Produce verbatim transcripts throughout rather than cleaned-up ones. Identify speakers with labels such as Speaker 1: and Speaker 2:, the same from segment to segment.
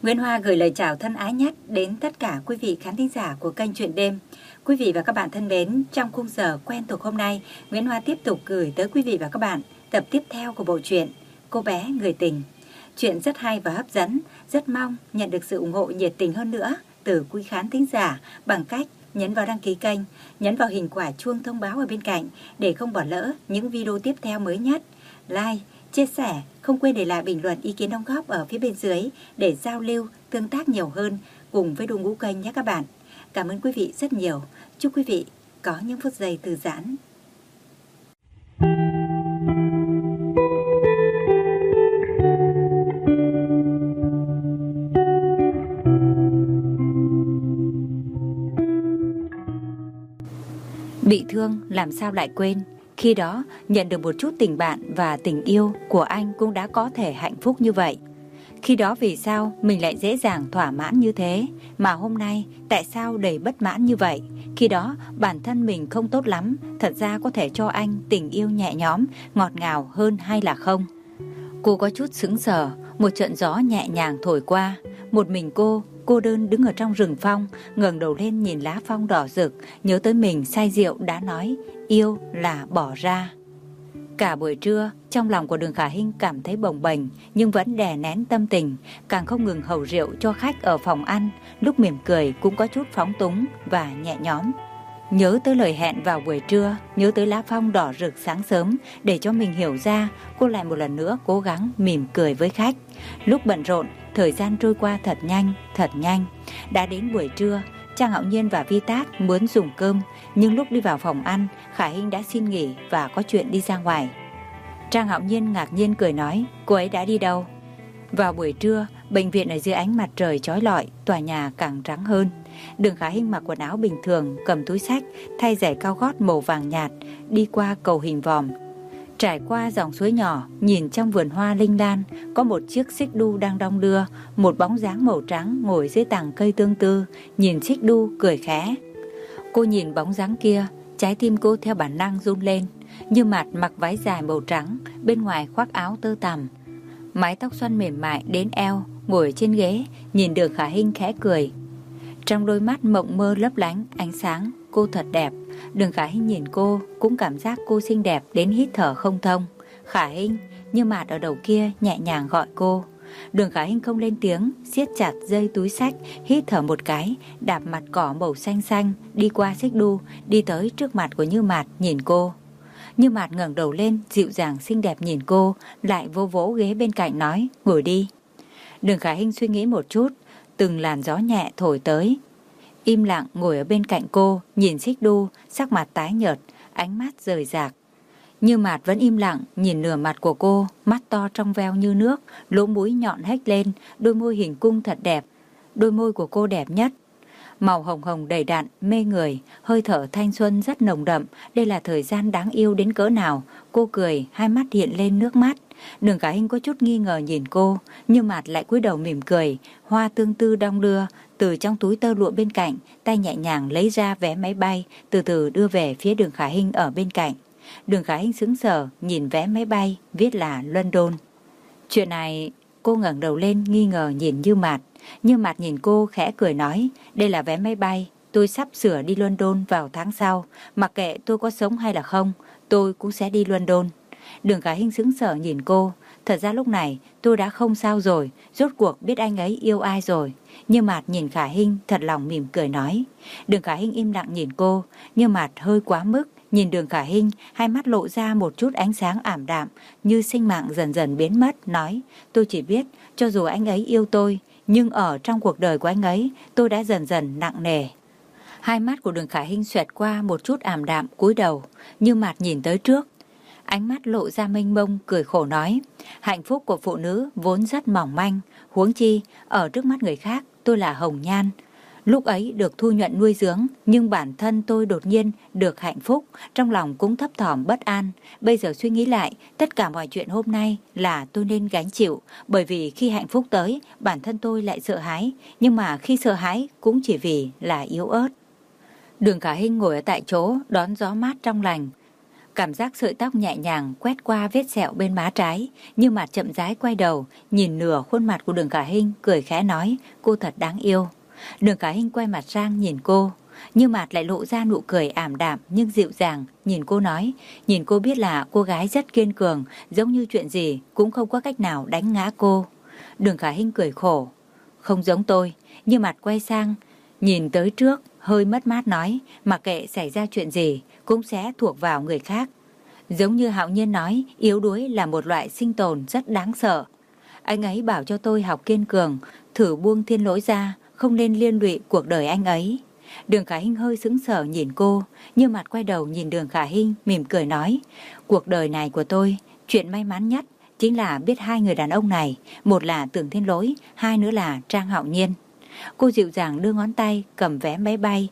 Speaker 1: Nguyễn Hoa gửi lời chào thân ái nhất đến tất cả quý vị khán thính giả của kênh Chuyện Đêm. Quý vị và các bạn thân mến, trong khung giờ quen thuộc hôm nay, Nguyễn Hoa tiếp tục gửi tới quý vị và các bạn tập tiếp theo của bộ truyện Cô bé người tình. Chuyện rất hay và hấp dẫn, rất mong nhận được sự ủng hộ nhiệt tình hơn nữa từ quý khán thính giả bằng cách nhấn vào đăng ký kênh, nhấn vào hình quả chuông thông báo ở bên cạnh để không bỏ lỡ những video tiếp theo mới nhất. Like, chia sẻ, không quên để lại bình luận ý kiến đóng góp ở phía bên dưới để giao lưu, tương tác nhiều hơn cùng với đội ngũ kênh nhé các bạn. Cảm ơn quý vị rất nhiều. Chúc quý vị có những phút giây thư giãn. Bị thương làm sao lại quên. Khi đó nhận được một chút tình bạn và tình yêu của anh cũng đã có thể hạnh phúc như vậy. Khi đó vì sao mình lại dễ dàng thỏa mãn như thế, mà hôm nay tại sao đầy bất mãn như vậy? Khi đó bản thân mình không tốt lắm, thật ra có thể cho anh tình yêu nhẹ nhõm, ngọt ngào hơn hay là không? Cô có chút sững sờ, một trận gió nhẹ nhàng thổi qua, một mình cô cô đơn đứng ở trong rừng phong, ngẩng đầu lên nhìn lá phong đỏ rực, nhớ tới mình say rượu đã nói yêu là bỏ ra. Cả buổi trưa, trong lòng của Đường Khả Hinh cảm thấy bồng bềnh nhưng vẫn đè nén tâm tình, càng không ngừng hầu rượu cho khách ở phòng ăn, lúc mỉm cười cũng có chút phóng túng và nhẹ nhõm. Nhớ tới lời hẹn vào buổi trưa, nhớ tới lá phong đỏ rực sáng sớm, để cho mình hiểu ra, cô lại một lần nữa cố gắng mỉm cười với khách. Lúc bận rộn, thời gian trôi qua thật nhanh, thật nhanh. Đã đến buổi trưa, Trang Hạo Nhiên và Vi Tác muốn dùng cơm, nhưng lúc đi vào phòng ăn, Khả Hinh đã xin nghỉ và có chuyện đi ra ngoài. Trang Hạo Nhiên ngạc nhiên cười nói, cô ấy đã đi đâu? Vào buổi trưa, bệnh viện ở dưới ánh mặt trời chói lọi, tòa nhà càng trắng hơn. Đường Khả Hinh mặc quần áo bình thường, cầm túi xách, thay giày cao gót màu vàng nhạt, đi qua cầu hình vòm. Trải qua dòng suối nhỏ, nhìn trong vườn hoa linh lan, có một chiếc xích đu đang đong đưa, một bóng dáng màu trắng ngồi dưới tàng cây tương tư, nhìn xích đu cười khẽ. Cô nhìn bóng dáng kia, trái tim cô theo bản năng run lên. Như Mạt mặc váy dài màu trắng, bên ngoài khoác áo tơ tằm, mái tóc xoăn mềm mại đến eo, ngồi trên ghế, nhìn Đường Khả Hinh khẽ cười. Trong đôi mắt mộng mơ lấp lánh ánh sáng, cô thật đẹp. Đường Khả Hinh nhìn cô cũng cảm giác cô xinh đẹp đến hít thở không thông. Khả Hinh, Như Mạt ở đầu kia nhẹ nhàng gọi cô. Đường Khả Hinh không lên tiếng, siết chặt dây túi xách, hít thở một cái, đạp mặt cỏ màu xanh xanh, đi qua xích đu, đi tới trước mặt của Như Mạt nhìn cô. Như Mạt ngẩng đầu lên, dịu dàng xinh đẹp nhìn cô, lại vô vỗ ghế bên cạnh nói, ngồi đi. Đường Khả Hinh suy nghĩ một chút, từng làn gió nhẹ thổi tới, im lặng ngồi ở bên cạnh cô, nhìn xích đu, sắc mặt tái nhợt, ánh mắt rời rạc. Như Mạt vẫn im lặng nhìn nửa mặt của cô, mắt to trong veo như nước, lỗ mũi nhọn hếch lên, đôi môi hình cung thật đẹp, đôi môi của cô đẹp nhất. Màu hồng hồng đầy đặn, mê người, hơi thở thanh xuân rất nồng đậm, đây là thời gian đáng yêu đến cỡ nào. Cô cười, hai mắt hiện lên nước mắt. Đường Khả Hinh có chút nghi ngờ nhìn cô, Như Mạt lại cúi đầu mỉm cười, hoa tương tư đong đưa, từ trong túi tơ lụa bên cạnh, tay nhẹ nhàng lấy ra vé máy bay, từ từ đưa về phía Đường Khả Hinh ở bên cạnh. Đường Khả Hinh sững sờ nhìn vé máy bay, viết là London. Chuyện này, cô ngẩng đầu lên nghi ngờ nhìn Như Mạt. Như Mạt nhìn cô khẽ cười nói, đây là vé máy bay, tôi sắp sửa đi London vào tháng sau, mặc kệ tôi có sống hay là không, tôi cũng sẽ đi London. Đường Khả Hinh sững sờ nhìn cô, thật ra lúc này tôi đã không sao rồi, rốt cuộc biết anh ấy yêu ai rồi. Như Mạt nhìn Khả Hinh thật lòng mỉm cười nói. Đường Khả Hinh im lặng nhìn cô, Như Mạt hơi quá mức, nhìn Đường Khả Hinh, hai mắt lộ ra một chút ánh sáng ảm đạm, như sinh mạng dần dần biến mất, nói, tôi chỉ biết, cho dù anh ấy yêu tôi, nhưng ở trong cuộc đời của anh ấy, tôi đã dần dần nặng nề. Hai mắt của Đường Khả Hinh xoẹt qua một chút ảm đạm, cúi đầu, Như Mạt nhìn tới trước, ánh mắt lộ ra mênh mông, cười khổ nói, hạnh phúc của phụ nữ vốn rất mỏng manh, huống chi, ở trước mắt người khác, tôi là hồng nhan. Lúc ấy được Thu Nhuận nuôi dưỡng, nhưng bản thân tôi đột nhiên được hạnh phúc, trong lòng cũng thấp thỏm bất an. Bây giờ suy nghĩ lại, tất cả mọi chuyện hôm nay là tôi nên gánh chịu, bởi vì khi hạnh phúc tới, bản thân tôi lại sợ hãi, nhưng mà khi sợ hãi cũng chỉ vì là yếu ớt. Đường Khả Hinh ngồi ở tại chỗ, đón gió mát trong lành. Cảm giác sợi tóc nhẹ nhàng quét qua vết sẹo bên má trái, Như Mạt chậm rãi quay đầu, nhìn nửa khuôn mặt của Đường Khả Hinh, cười khẽ nói, cô thật đáng yêu. Đường Khả Hinh quay mặt sang nhìn cô, Như Mạt lại lộ ra nụ cười ảm đạm nhưng dịu dàng, nhìn cô nói, nhìn cô biết là cô gái rất kiên cường, giống như chuyện gì cũng không có cách nào đánh ngã cô. Đường Khả Hinh cười khổ, không giống tôi. Như Mạt quay sang, nhìn tới trước, hơi mất mát nói, mặc kệ xảy ra chuyện gì cũng sẽ thuộc vào người khác. Giống như Hạo Nhiên nói, yếu đuối là một loại sinh tồn rất đáng sợ. Anh ấy bảo cho tôi học kiên cường, thử buông Thiên Lỗi ra, không nên liên lụy cuộc đời anh ấy. Đường Khả Hinh hơi sững sờ nhìn cô, Như Mạt quay đầu nhìn Đường Khả Hinh, mỉm cười nói, cuộc đời này của tôi, chuyện may mắn nhất chính là biết hai người đàn ông này, một là Tưởng Thiên Lỗi, hai nữa là Trang Hạo Nhiên. Cô dịu dàng đưa ngón tay cầm vé máy bay.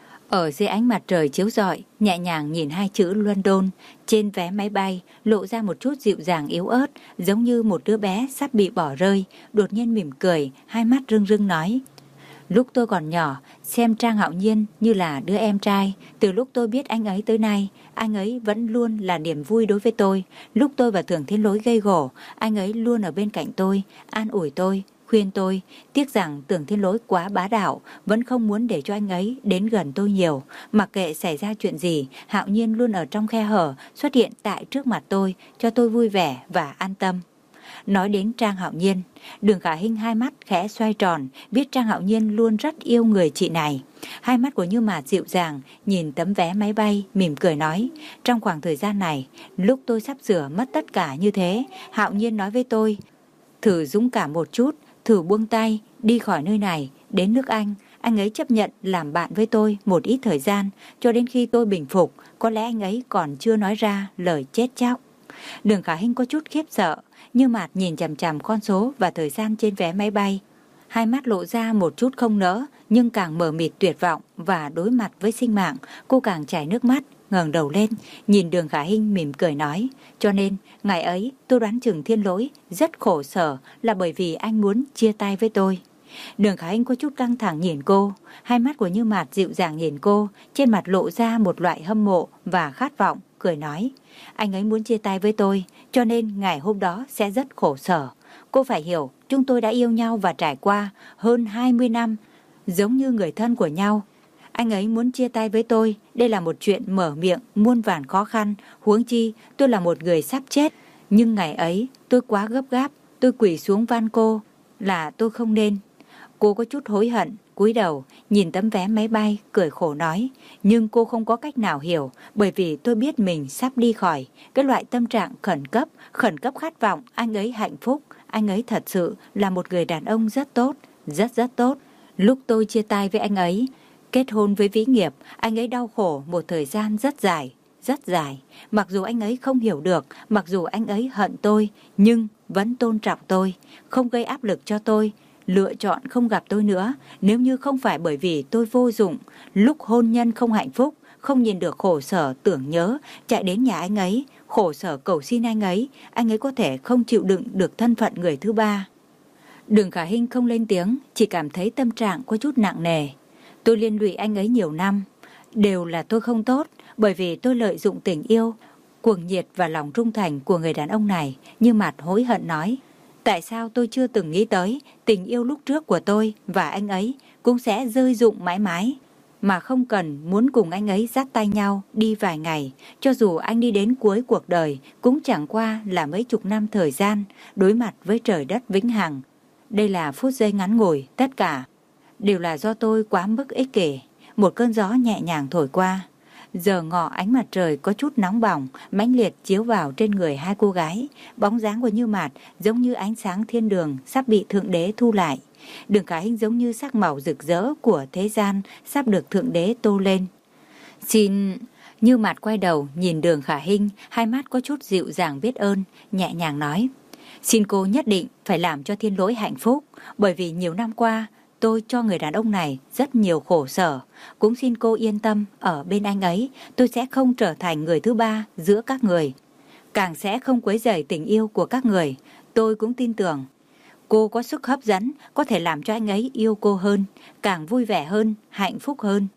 Speaker 1: Ở dưới ánh mặt trời chiếu rọi, nhẹ nhàng nhìn hai chữ London trên vé máy bay, lộ ra một chút dịu dàng yếu ớt, giống như một đứa bé sắp bị bỏ rơi, đột nhiên mỉm cười, hai mắt rưng rưng nói, lúc tôi còn nhỏ, xem Trang Hạo Nhiên như là đứa em trai, từ lúc tôi biết anh ấy tới nay, anh ấy vẫn luôn là niềm vui đối với tôi. Lúc tôi và Tưởng Thiên Lỗi gây gổ, anh ấy luôn ở bên cạnh tôi, an ủi tôi, khuyên tôi. Tiếc rằng Tưởng Thiên Lỗi quá bá đạo, vẫn không muốn để cho anh ấy đến gần tôi nhiều. Mặc kệ xảy ra chuyện gì, Hạo Nhiên luôn ở trong khe hở, xuất hiện tại trước mặt tôi, cho tôi vui vẻ và an tâm. Nói đến Trang Hạo Nhiên, Đường Khả Hinh hai mắt khẽ xoay tròn, biết Trang Hạo Nhiên luôn rất yêu người chị này. Hai mắt của Như Mạt dịu dàng, nhìn tấm vé máy bay, mỉm cười nói, trong khoảng thời gian này, lúc tôi sắp sửa mất tất cả như thế, Hạo Nhiên nói với tôi, thử dũng cảm một chút, thử buông tay, đi khỏi nơi này, đến nước Anh. Anh ấy chấp nhận làm bạn với tôi một ít thời gian, cho đến khi tôi bình phục, có lẽ anh ấy còn chưa nói ra lời chết chóc. Đường Khả Hinh có chút khiếp sợ, Như Mạt nhìn chằm chằm con số và thời gian trên vé máy bay. Hai mắt lộ ra một chút không nỡ, nhưng càng mờ mịt tuyệt vọng và đối mặt với sinh mạng, cô càng chảy nước mắt, ngẩng đầu lên, nhìn Đường Khả Hinh mỉm cười nói, cho nên, ngày ấy tôi đoán chừng Thiên Lỗi rất khổ sở là bởi vì anh muốn chia tay với tôi. Đường Khả Hinh có chút căng thẳng nhìn cô, hai mắt của Như Mạt dịu dàng nhìn cô, trên mặt lộ ra một loại hâm mộ và khát vọng, cười nói, anh ấy muốn chia tay với tôi, cho nên ngày hôm đó sẽ rất khổ sở. Cô phải hiểu, chúng tôi đã yêu nhau và trải qua hơn hai mươi năm, giống như người thân của nhau. Anh ấy muốn chia tay với tôi, đây là một chuyện mở miệng muôn vàn khó khăn, huống chi tôi là một người sắp chết. Nhưng ngày ấy tôi quá gấp gáp, tôi quỳ xuống van cô là tôi không nên. Cô có chút hối hận, cúi đầu, nhìn tấm vé máy bay, cười khổ nói, nhưng cô không có cách nào hiểu, bởi vì tôi biết mình sắp đi khỏi, cái loại tâm trạng khẩn cấp, khẩn cấp khát vọng, anh ấy hạnh phúc, anh ấy thật sự là một người đàn ông rất tốt, rất rất tốt. Lúc tôi chia tay với anh ấy, kết hôn với Vĩ Nghiệp, anh ấy đau khổ một thời gian rất dài, rất dài. Mặc dù anh ấy không hiểu được, mặc dù anh ấy hận tôi, nhưng vẫn tôn trọng tôi, không gây áp lực cho tôi, lựa chọn không gặp tôi nữa. Nếu như không phải bởi vì tôi vô dụng, lúc hôn nhân không hạnh phúc, không nhìn được khổ sở tưởng nhớ, chạy đến nhà anh ấy, khổ sở cầu xin anh ấy, anh ấy có thể không chịu đựng được thân phận người thứ ba. Đường Khả Hinh không lên tiếng, chỉ cảm thấy tâm trạng có chút nặng nề. Tôi liên lụy anh ấy nhiều năm, đều là tôi không tốt, bởi vì tôi lợi dụng tình yêu, cuồng nhiệt và lòng trung thành của người đàn ông này. Như Mạt hối hận nói, tại sao tôi chưa từng nghĩ tới tình yêu lúc trước của tôi và anh ấy cũng sẽ rơi rụng mãi mãi, mà không cần muốn cùng anh ấy dắt tay nhau đi vài ngày, cho dù anh đi đến cuối cuộc đời cũng chẳng qua là mấy chục năm thời gian, đối mặt với trời đất vĩnh hằng. Đây là phút giây ngắn ngủi, tất cả đều là do tôi quá mức ích kỷ. Một cơn gió nhẹ nhàng thổi qua, giờ ngọ ánh mặt trời có chút nóng bỏng, mãnh liệt chiếu vào trên người hai cô gái. Bóng dáng của Như Mạt giống như ánh sáng thiên đường sắp bị Thượng Đế thu lại. Đường Khả Hinh giống như sắc màu rực rỡ của thế gian sắp được Thượng Đế tô lên. Xin... Như Mạt quay đầu nhìn Đường Khả Hinh, hai mắt có chút dịu dàng biết ơn, nhẹ nhàng nói, xin cô nhất định phải làm cho Thiên Lỗi hạnh phúc, bởi vì nhiều năm qua tôi cho người đàn ông này rất nhiều khổ sở. Cũng xin cô yên tâm, ở bên anh ấy tôi sẽ không trở thành người thứ ba giữa các người, càng sẽ không quấy rầy tình yêu của các người. Tôi cũng tin tưởng cô có sức hấp dẫn, có thể làm cho anh ấy yêu cô hơn, càng vui vẻ hơn, hạnh phúc hơn.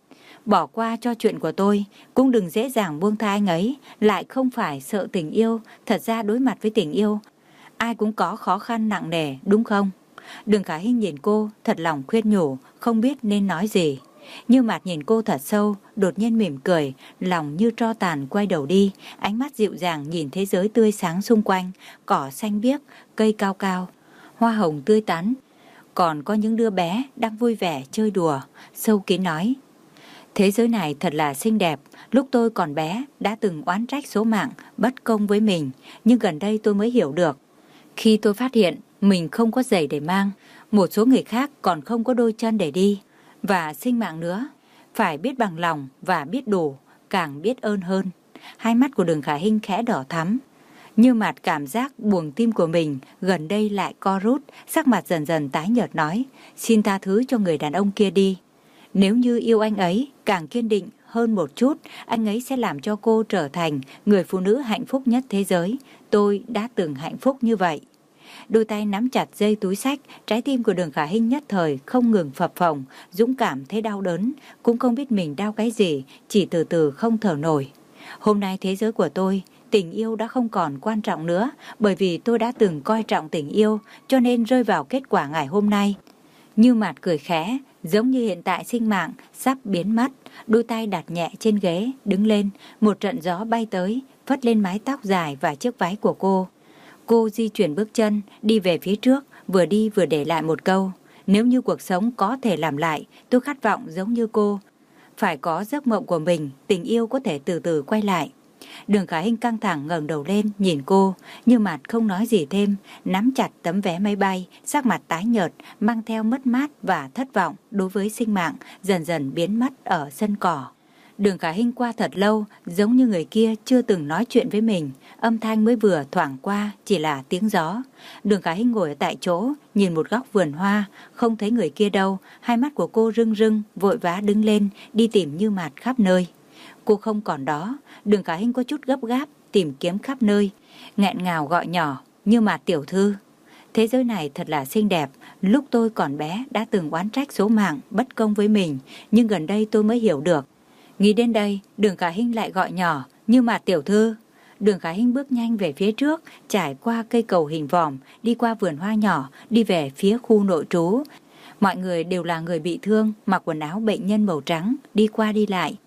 Speaker 1: Bỏ qua cho chuyện của tôi, cũng đừng dễ dàng buông tha anh ấy, lại không phải sợ tình yêu. Thật ra đối mặt với tình yêu, ai cũng có khó khăn nặng nề, đúng không? Đường Khả Hinh nhìn cô, thật lòng khuyên nhủ, không biết nên nói gì. Như Mạt nhìn cô thật sâu, đột nhiên mỉm cười, lòng như tro tàn quay đầu đi, ánh mắt dịu dàng nhìn thế giới tươi sáng xung quanh, cỏ xanh biếc, cây cao cao, hoa hồng tươi tắn. Còn có những đứa bé đang vui vẻ chơi đùa. Sâu kín nói, thế giới này thật là xinh đẹp. Lúc tôi còn bé đã từng oán trách số mạng bất công với mình, nhưng gần đây tôi mới hiểu được. Khi tôi phát hiện mình không có giày để mang, một số người khác còn không có đôi chân để đi, và sinh mạng nữa. Phải biết bằng lòng và biết đủ, càng biết ơn hơn. Hai mắt của Đường Khả Hinh khẽ đỏ thắm. Như Mạt cảm giác buồng tim của mình gần đây lại co rút, sắc mặt dần dần tái nhợt nói, xin tha thứ cho người đàn ông kia đi. Nếu như yêu anh ấy càng kiên định hơn một chút, anh ấy sẽ làm cho cô trở thành người phụ nữ hạnh phúc nhất thế giới. Tôi đã từng hạnh phúc như vậy. Đôi tay nắm chặt dây túi xách, trái tim của Đường Khả Hinh nhất thời không ngừng phập phồng, dũng cảm thấy đau đớn, cũng không biết mình đau cái gì, chỉ từ từ không thở nổi. Hôm nay thế giới của tôi, tình yêu đã không còn quan trọng nữa, bởi vì tôi đã từng coi trọng tình yêu, cho nên rơi vào kết quả ngày hôm nay. Như Mạt cười khẽ, giống như hiện tại sinh mạng sắp biến mất, đôi tay đặt nhẹ trên ghế, đứng lên, một trận gió bay tới, phất lên mái tóc dài và chiếc váy của cô. Cô di chuyển bước chân, đi về phía trước, vừa đi vừa để lại một câu. Nếu như cuộc sống có thể làm lại, tôi khát vọng giống như cô. Phải có giấc mộng của mình, tình yêu có thể từ từ quay lại. Đường Khả Hinh căng thẳng ngẩng đầu lên, nhìn cô, Như Mạt không nói gì thêm, nắm chặt tấm vé máy bay, sắc mặt tái nhợt, mang theo mất mát và thất vọng đối với sinh mạng, dần dần biến mất ở sân cỏ. Đường Khả Hinh qua thật lâu, giống như người kia chưa từng nói chuyện với mình, âm thanh mới vừa thoảng qua chỉ là tiếng gió. Đường Khả Hinh ngồi ở tại chỗ, nhìn một góc vườn hoa, không thấy người kia đâu, hai mắt của cô rưng rưng, vội vã đứng lên, đi tìm Như Mạt khắp nơi. Cô không còn đó, Đường Khả Hinh có chút gấp gáp, tìm kiếm khắp nơi, nghẹn ngào gọi nhỏ, Như Mạt tiểu thư. Thế giới này thật là xinh đẹp, lúc tôi còn bé đã từng oán trách số mạng bất công với mình, nhưng gần đây tôi mới hiểu được. Nghĩ đến đây, Đường Khả Hinh lại gọi nhỏ, Như Mạt tiểu thư. Đường Khả Hinh bước nhanh về phía trước, trải qua cây cầu hình vòm, đi qua vườn hoa nhỏ, đi về phía khu nội trú. Mọi người đều là người bị thương, mặc quần áo bệnh nhân màu trắng, đi qua đi lại.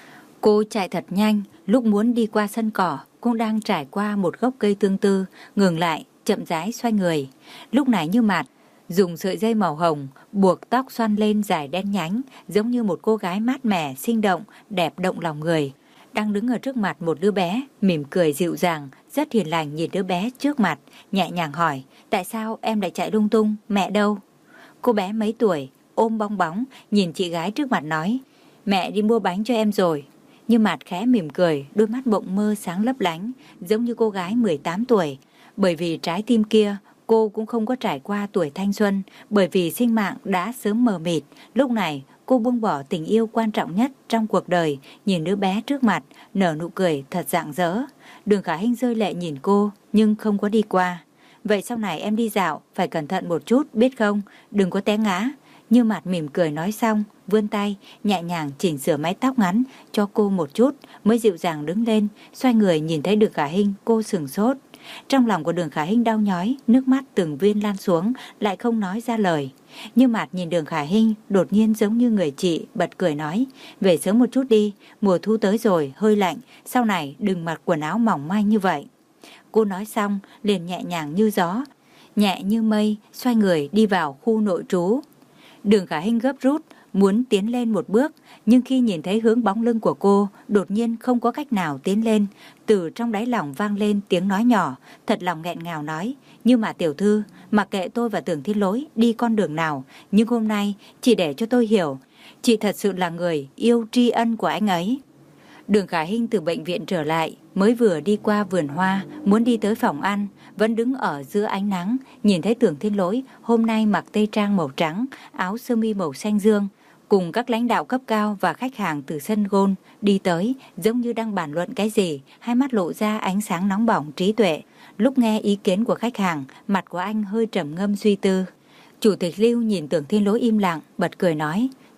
Speaker 1: Cô chạy thật nhanh, lúc muốn đi qua sân cỏ, cũng đang trải qua một gốc cây tương tư, ngừng lại, chậm rãi xoay người. Lúc này Như Mạt dùng sợi dây màu hồng buộc tóc xoăn lên dài đen nhánh, giống như một cô gái mát mẻ, sinh động, đẹp động lòng người. Đang đứng ở trước mặt một đứa bé, mỉm cười dịu dàng, rất hiền lành nhìn đứa bé trước mặt, nhẹ nhàng hỏi, tại sao em lại chạy lung tung, mẹ đâu? Cô bé mấy tuổi, ôm bong bóng, nhìn chị gái trước mặt nói, mẹ đi mua bánh cho em rồi. Như Mạt khẽ mỉm cười, đôi mắt bộng mơ sáng lấp lánh, giống như cô gái mười tám tuổi. Bởi vì trái tim kia, cô cũng không có trải qua tuổi thanh xuân, bởi vì sinh mạng đã sớm mờ mịt. Lúc này, cô buông bỏ tình yêu quan trọng nhất trong cuộc đời, nhìn đứa bé trước mặt, nở nụ cười thật rạng rỡ. Đường Khả Hinh rơi lệ nhìn cô, nhưng không có đi qua. Vậy sau này em đi dạo, phải cẩn thận một chút, biết không? Đừng có té ngã. Như Mạt mỉm cười nói xong, vươn tay, nhẹ nhàng chỉnh sửa mái tóc ngắn cho cô một chút, mới dịu dàng đứng lên, xoay người nhìn thấy Đường Khả Hinh, cô sửng sốt. Trong lòng của Đường Khả Hinh đau nhói, nước mắt từng viên lan xuống, lại không nói ra lời. Như Mạt nhìn Đường Khả Hinh, đột nhiên giống như người chị, bật cười nói, về sớm một chút đi, mùa thu tới rồi, hơi lạnh, sau này đừng mặc quần áo mỏng manh như vậy. Cô nói xong, liền nhẹ nhàng như gió, nhẹ như mây, xoay người đi vào khu nội trú. Đường Khả Hinh gấp rút, muốn tiến lên một bước, nhưng khi nhìn thấy hướng bóng lưng của cô, đột nhiên không có cách nào tiến lên. Từ trong đáy lòng vang lên tiếng nói nhỏ, thật lòng nghẹn ngào nói, Như Mạt tiểu thư, mặc kệ tôi và Tưởng Thiên Lỗi đi con đường nào, nhưng hôm nay chỉ để cho tôi hiểu, chị thật sự là người yêu tri ân của anh ấy. Đường Khả Hinh từ bệnh viện trở lại, mới vừa đi qua vườn hoa, muốn đi tới phòng ăn, vẫn đứng ở giữa ánh nắng, nhìn thấy Tưởng Thiên Lỗi hôm nay mặc tây trang màu trắng, áo sơ mi màu xanh dương, cùng các lãnh đạo cấp cao và khách hàng từ sân golf đi tới, giống như đang bàn luận cái gì, hai mắt lộ ra ánh sáng nóng bỏng trí tuệ. Lúc nghe ý kiến của khách hàng, mặt của anh hơi trầm ngâm suy tư. Chủ tịch Lưu nhìn Tưởng Thiên Lỗi im lặng, bật cười nói,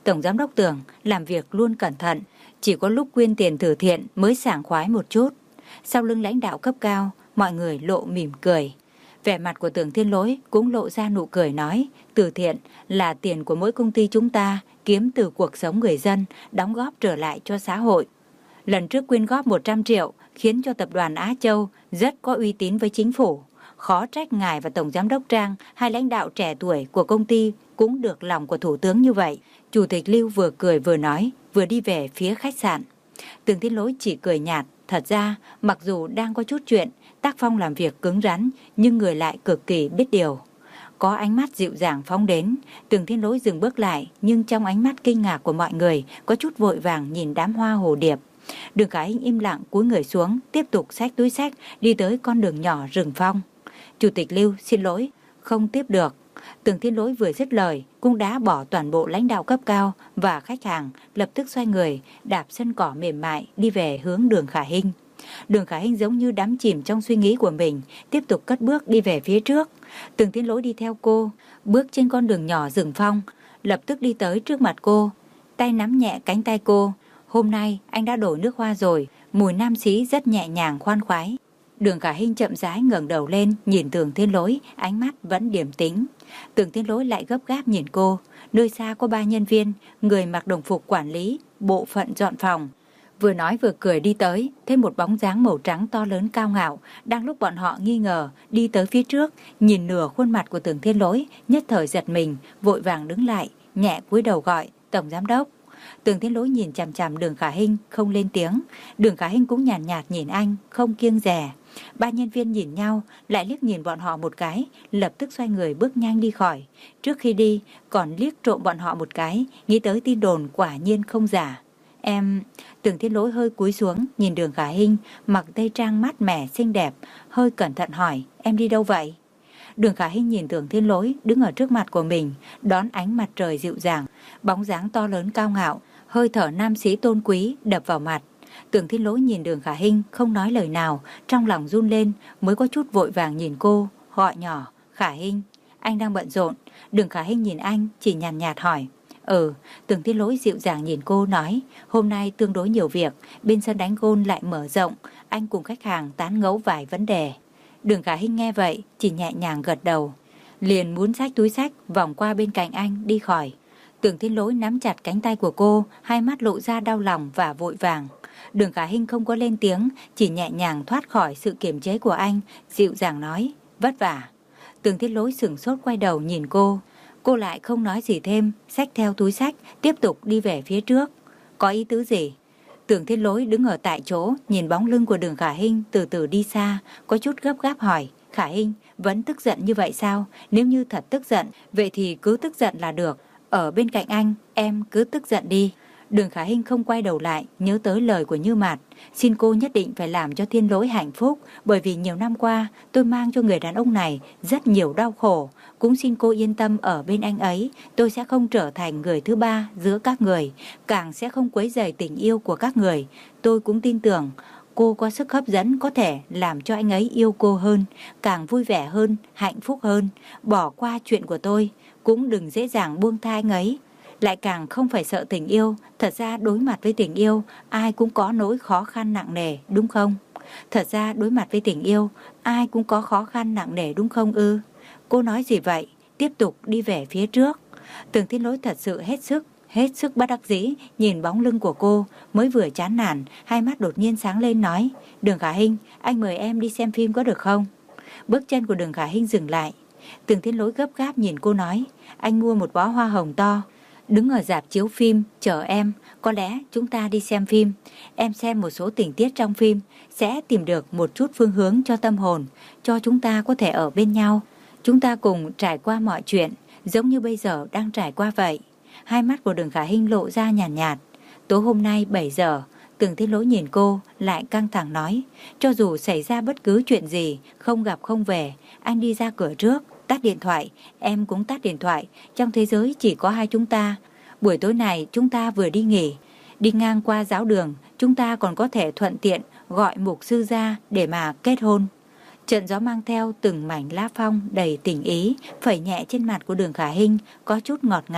Speaker 1: Tổng giám đốc Tường làm việc luôn cẩn thận, chỉ có lúc quyên tiền từ thiện mới sảng khoái một chút. Sau lưng lãnh đạo cấp cao, mọi người lộ mỉm cười. Vẻ mặt của Tưởng Thiên Lỗi cũng lộ ra nụ cười nói, từ thiện là tiền của mỗi công ty chúng ta kiếm từ cuộc sống người dân, đóng góp trở lại cho xã hội. Lần trước quyên góp một trăm triệu khiến cho tập đoàn Á Châu rất có uy tín với chính phủ. Khó trách ngài và Tổng giám đốc Trang, hai lãnh đạo trẻ tuổi của công ty cũng được lòng của Thủ tướng như vậy. Chủ tịch Lưu vừa cười vừa nói, vừa đi về phía khách sạn. Tưởng Thiên Lỗi chỉ cười nhạt. Thật ra, mặc dù đang có chút chuyện, tác phong làm việc cứng rắn, nhưng người lại cực kỳ biết điều. Có ánh mắt dịu dàng phóng đến, Tưởng Thiên Lỗi dừng bước lại, nhưng trong ánh mắt kinh ngạc của mọi người, có chút vội vàng nhìn đám hoa hồ điệp. Đường Khả Hinh im lặng cúi người xuống, tiếp tục xách túi xách, đi tới con đường nhỏ rừng phong. Chủ tịch Lưu xin lỗi, không tiếp được. Tưởng Thiên Lỗi vừa dứt lời, cũng đã bỏ toàn bộ lãnh đạo cấp cao và khách hàng, lập tức xoay người, đạp sân cỏ mềm mại đi về hướng Đường Khả Hinh. Đường Khả Hinh giống như đắm chìm trong suy nghĩ của mình, tiếp tục cất bước đi về phía trước. Tưởng Thiên Lỗi đi theo cô, bước trên con đường nhỏ rừng phong, lập tức đi tới trước mặt cô, tay nắm nhẹ cánh tay cô. Hôm nay anh đã đổ nước hoa rồi, mùi nam sĩ rất nhẹ nhàng khoan khoái. Đường Khả Hinh chậm rãi ngẩng đầu lên, nhìn Tưởng Thiên Lỗi, ánh mắt vẫn điềm tĩnh. Tưởng Thiên Lỗi lại gấp gáp nhìn cô. Nơi xa có ba nhân viên, người mặc đồng phục quản lý, bộ phận dọn phòng. Vừa nói vừa cười đi tới, thêm một bóng dáng màu trắng to lớn cao ngạo. Đang lúc bọn họ nghi ngờ, đi tới phía trước, nhìn nửa khuôn mặt của Tưởng Thiên Lỗi, nhất thời giật mình, vội vàng đứng lại, nhẹ cúi đầu gọi, Tổng giám đốc. Tưởng Thiên Lỗi nhìn chằm chằm Đường Khả Hinh, không lên tiếng. Đường Khả Hinh cũng nhàn nhạt, nhạt nhìn anh, không kiêng dè. Ba nhân viên nhìn nhau, lại liếc nhìn bọn họ một cái, lập tức xoay người bước nhanh đi khỏi. Trước khi đi, còn liếc trộm bọn họ một cái, nghĩ tới tin đồn quả nhiên không giả. Em... Tưởng Thiên Lỗi hơi cúi xuống, nhìn Đường Khả Hinh, mặc tây trang mát mẻ xinh đẹp, hơi cẩn thận hỏi, em đi đâu vậy? Đường Khả Hinh nhìn Tưởng Thiên Lỗi đứng ở trước mặt của mình, đón ánh mặt trời dịu dàng, bóng dáng to lớn cao ngạo, hơi thở nam sĩ tôn quý đập vào mặt. Tưởng Thiên Lỗi nhìn Đường Khả Hinh không nói lời nào, trong lòng run lên, mới có chút vội vàng nhìn cô, gọi nhỏ, Khả Hinh, anh đang bận rộn. Đường Khả Hinh nhìn anh, chỉ nhàn nhạt, nhạt hỏi. Ừ, Tưởng Thiên Lỗi dịu dàng nhìn cô nói, hôm nay tương đối nhiều việc, bên sân đánh gôn lại mở rộng, anh cùng khách hàng tán ngẫu vài vấn đề. Đường Khả Hinh nghe vậy, chỉ nhẹ nhàng gật đầu, liền muốn xách túi xách, vòng qua bên cạnh anh đi khỏi. Tưởng Thiên Lỗi nắm chặt cánh tay của cô, hai mắt lộ ra đau lòng và vội vàng. Đường Khả Hinh không có lên tiếng, chỉ nhẹ nhàng thoát khỏi sự kiềm chế của anh, dịu dàng nói, vất vả. Tưởng Thiên Lỗi sửng sốt quay đầu nhìn cô. Cô lại không nói gì thêm, xách theo túi xách, tiếp tục đi về phía trước. Có ý tứ gì? Tưởng Thiên Lỗi đứng ở tại chỗ, nhìn bóng lưng của Đường Khả Hinh từ từ đi xa, có chút gấp gáp hỏi, Khả Hinh, vẫn tức giận như vậy sao? Nếu như thật tức giận, vậy thì cứ tức giận là được. Ở bên cạnh anh, em cứ tức giận đi. Đường Khả Hinh không quay đầu lại, nhớ tới lời của Như Mạt, xin cô nhất định phải làm cho Thiên Lỗi hạnh phúc, bởi vì nhiều năm qua tôi mang cho người đàn ông này rất nhiều đau khổ, cũng xin cô yên tâm ở bên anh ấy, tôi sẽ không trở thành người thứ ba giữa các người, càng sẽ không quấy rầy tình yêu của các người. Tôi cũng tin tưởng cô có sức hấp dẫn có thể làm cho anh ấy yêu cô hơn, càng vui vẻ hơn, hạnh phúc hơn, bỏ qua chuyện của tôi, cũng đừng dễ dàng buông tha anh ấy. Lại càng không phải sợ tình yêu. Thật ra đối mặt với tình yêu, ai cũng có nỗi khó khăn nặng nề, đúng không? Thật ra đối mặt với tình yêu, ai cũng có khó khăn nặng nề, đúng không ư? Cô nói gì vậy? Tiếp tục đi về phía trước. Tưởng Thiên Lỗi thật sự hết sức, hết sức bất đắc dĩ, nhìn bóng lưng của cô, mới vừa chán nản, hai mắt đột nhiên sáng lên nói, Đường Khả Hinh, anh mời em đi xem phim có được không? Bước chân của Đường Khả Hinh dừng lại. Tưởng Thiên Lỗi gấp gáp nhìn cô nói, anh mua một bó hoa hồng to, đứng ở rạp chiếu phim, chờ em, có lẽ chúng ta đi xem phim. Em xem một số tình tiết trong phim, sẽ tìm được một chút phương hướng cho tâm hồn, cho chúng ta có thể ở bên nhau. Chúng ta cùng trải qua mọi chuyện, giống như bây giờ đang trải qua vậy. Hai mắt của Đường Khả Hinh lộ ra nhàn nhạt, nhạt. Tối hôm nay bảy giờ, Tưởng Thiên Lỗi nhìn cô, lại căng thẳng nói, cho dù xảy ra bất cứ chuyện gì, không gặp không về, anh đi ra cửa trước, tắt điện thoại, em cũng tắt điện thoại, trong thế giới chỉ có hai chúng ta. Buổi tối này chúng ta vừa đi nghỉ, đi ngang qua giáo đường, chúng ta còn có thể thuận tiện gọi mục sư ra để mà kết hôn. Trận gió mang theo từng mảnh lá phong đầy tình ý, phẩy nhẹ trên mặt của Đường Khả Hinh, có chút ngọt ngào.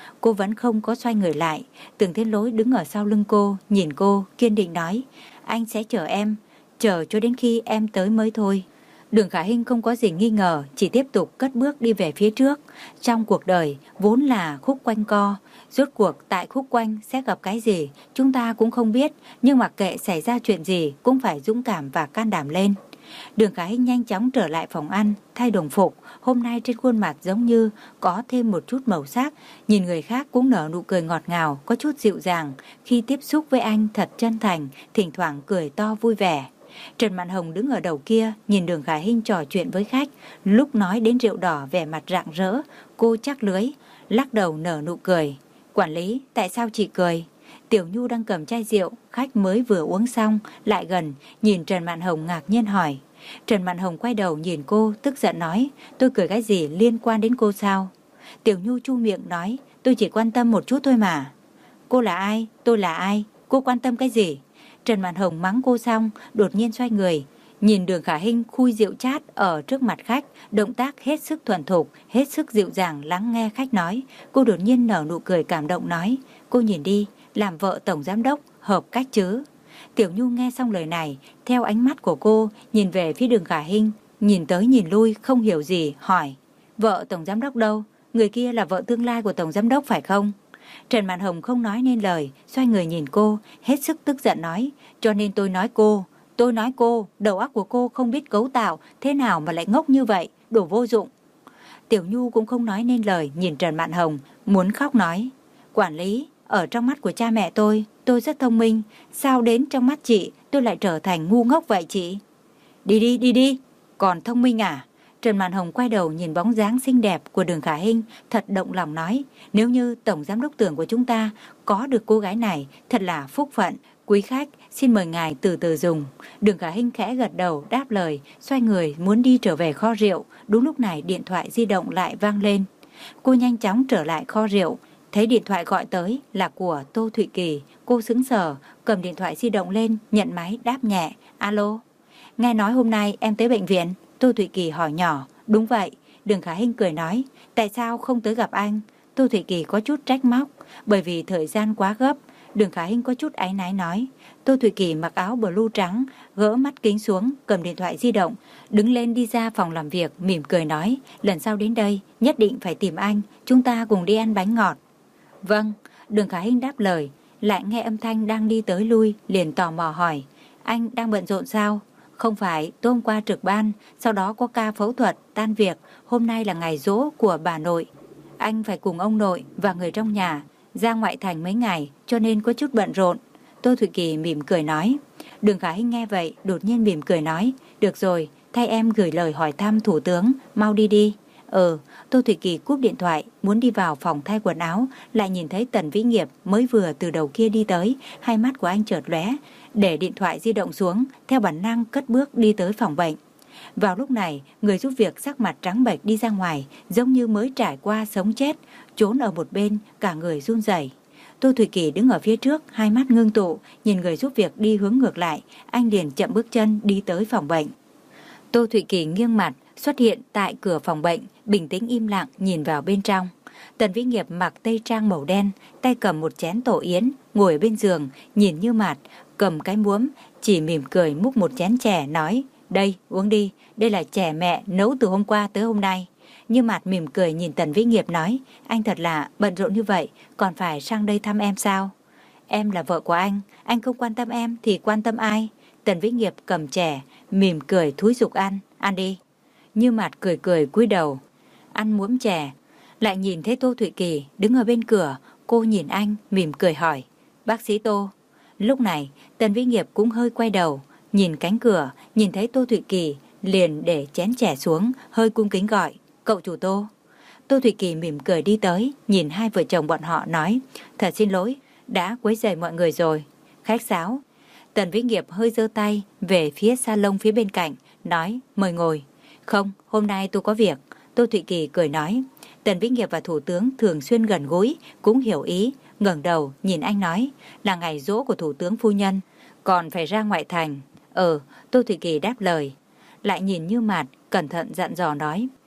Speaker 1: Cô vẫn không có xoay người lại. Tưởng Thiên Lỗi đứng ở sau lưng cô, nhìn cô, kiên định nói, anh sẽ chờ em, chờ cho đến khi em tới mới thôi. Đường Khả Hinh không có gì nghi ngờ, chỉ tiếp tục cất bước đi về phía trước. Trong cuộc đời vốn là khúc quanh co, rốt cuộc tại khúc quanh sẽ gặp cái gì chúng ta cũng không biết, nhưng mặc kệ xảy ra chuyện gì cũng phải dũng cảm và can đảm lên. Đường Khả Hinh nhanh chóng trở lại phòng ăn, thay đồng phục, hôm nay trên khuôn mặt giống như có thêm một chút màu sắc, nhìn người khác cũng nở nụ cười ngọt ngào, có chút dịu dàng, khi tiếp xúc với anh thật chân thành, thỉnh thoảng cười to vui vẻ. Trần Mạn Hồng đứng ở đầu kia, nhìn Đường Khả Hinh trò chuyện với khách, lúc nói đến rượu đỏ vẻ mặt rạng rỡ, cô chắc lưới, lắc đầu nở nụ cười. Quản lý, tại sao chị cười? Tiểu Nhu đang cầm chai rượu, khách mới vừa uống xong, lại gần, nhìn Trần Mạn Hồng ngạc nhiên hỏi. Trần Mạn Hồng quay đầu nhìn cô, tức giận nói, tôi cười cái gì liên quan đến cô sao? Tiểu Nhu chu miệng nói, tôi chỉ quan tâm một chút thôi mà. Cô là ai? Tôi là ai? Cô quan tâm cái gì? Trần Mạn Hồng mắng cô xong, đột nhiên xoay người, nhìn Đường Khả Hinh khui rượu chát ở trước mặt khách, động tác hết sức thuần thục, hết sức dịu dàng lắng nghe khách nói. Cô đột nhiên nở nụ cười cảm động nói, cô nhìn đi, làm vợ tổng giám đốc, hợp cách chứ? Tiểu Nhu nghe xong lời này, theo ánh mắt của cô, nhìn về phía Đường Khả Hinh, nhìn tới nhìn lui, không hiểu gì, hỏi, vợ tổng giám đốc đâu? Người kia là vợ tương lai của tổng giám đốc phải không? Trần Mạn Hồng không nói nên lời, xoay người nhìn cô, hết sức tức giận nói, cho nên tôi nói cô, tôi nói cô, đầu óc của cô không biết cấu tạo, thế nào mà lại ngốc như vậy, đồ vô dụng. Tiểu Nhu cũng không nói nên lời, nhìn Trần Mạn Hồng, muốn khóc nói, quản lý, ở trong mắt của cha mẹ tôi, tôi rất thông minh, sao đến trong mắt chị, tôi lại trở thành ngu ngốc vậy chị? Đi đi, đi đi, còn thông minh à? Trần Mạn Hồng quay đầu nhìn bóng dáng xinh đẹp của Đường Khả Hinh, thật động lòng nói, nếu như tổng giám đốc Tưởng của chúng ta có được cô gái này, thật là phúc phận. Quý khách, xin mời ngài từ từ dùng. Đường Khả Hinh khẽ gật đầu đáp lời, xoay người muốn đi trở về kho rượu. Đúng lúc này điện thoại di động lại vang lên. Cô nhanh chóng trở lại kho rượu, thấy điện thoại gọi tới là của Tô Thụy Kỳ. Cô sững sờ, cầm điện thoại di động lên, nhận máy đáp nhẹ. Alo, nghe nói hôm nay em tới bệnh viện. Tô Thụy Kỳ hỏi nhỏ. Đúng vậy. Đường Khả Hinh cười nói, tại sao không tới gặp anh? Tô Thụy Kỳ có chút trách móc, bởi vì thời gian quá gấp. Đường Khả Hinh có chút áy náy nói. Tô Thụy Kỳ mặc áo blue trắng, gỡ mắt kính xuống, cầm điện thoại di động, đứng lên đi ra phòng làm việc, mỉm cười nói, lần sau đến đây nhất định phải tìm anh, chúng ta cùng đi ăn bánh ngọt. Vâng. Đường Khả Hinh đáp lời, lại nghe âm thanh đang đi tới lui, liền tò mò hỏi, anh đang bận rộn sao? Không phải, tôi hôm qua trực ban, sau đó có ca phẫu thuật, tan việc, hôm nay là ngày giỗ của bà nội. Anh phải cùng ông nội và người trong nhà ra ngoại thành mấy ngày, cho nên có chút bận rộn. Tô Thụy Kỳ mỉm cười nói. Đường Khả Hinh nghe vậy, đột nhiên mỉm cười nói, được rồi, thay em gửi lời hỏi thăm thủ tướng, mau đi đi. Ừ. Tô Thụy Kỳ cúp điện thoại, muốn đi vào phòng thay quần áo, lại nhìn thấy Tần Vĩ Nghiệp mới vừa từ đầu kia đi tới, hai mắt của anh chợt lóe, để điện thoại di động xuống, theo bản năng cất bước đi tới phòng bệnh. Vào lúc này, người giúp việc sắc mặt trắng bệch đi ra ngoài, giống như mới trải qua sống chết, trốn ở một bên, cả người run rẩy. Tô Thụy Kỳ đứng ở phía trước, hai mắt ngưng tụ, nhìn người giúp việc đi hướng ngược lại, anh liền chậm bước chân đi tới phòng bệnh. Tô Thụy Kỳ nghiêng mặt, xuất hiện tại cửa phòng bệnh, bình tĩnh im lặng nhìn vào bên trong. Tần Vĩ Nghiệp mặc tây trang màu đen, tay cầm một chén tổ yến, ngồi ở bên giường, nhìn Như Mạt, cầm cái muỗng, chỉ mỉm cười múc một chén chè nói, đây, uống đi, đây là chè mẹ nấu từ hôm qua tới hôm nay. Như Mạt mỉm cười nhìn Tần Vĩ Nghiệp nói, anh thật là bận rộn như vậy, còn phải sang đây thăm em sao? Em là vợ của anh, anh không quan tâm em thì quan tâm ai? Tần Vĩ Nghiệp cầm chè, mỉm cười thúi giục ăn, ăn đi. Như Mạt cười cười cúi đầu, ăn muỗng chè, lại nhìn thấy Tô Thụy Kỳ đứng ở bên cửa, cô nhìn anh, mỉm cười hỏi, bác sĩ Tô. Lúc này, Tần Vĩ Nghiệp cũng hơi quay đầu, nhìn cánh cửa, nhìn thấy Tô Thụy Kỳ, liền để chén chè xuống, hơi cung kính gọi, cậu chủ Tô. Tô Thụy Kỳ mỉm cười đi tới, nhìn hai vợ chồng bọn họ nói, thật xin lỗi, đã quấy rầy mọi người rồi. Khách sáo. Tần Vĩ Nghiệp hơi giơ tay về phía salon phía bên cạnh, nói, mời ngồi. Không, hôm nay tôi có việc. Tô Thụy Kỳ cười nói. Tần Vĩ Nghiệp và Thủ tướng thường xuyên gần gũi, cũng hiểu ý, ngẩng đầu nhìn anh nói, là ngày giỗ của Thủ tướng phu nhân, còn phải ra ngoại thành. Ừ, Tô Thụy Kỳ đáp lời, lại nhìn Như Mạt, cẩn thận dặn dò nói,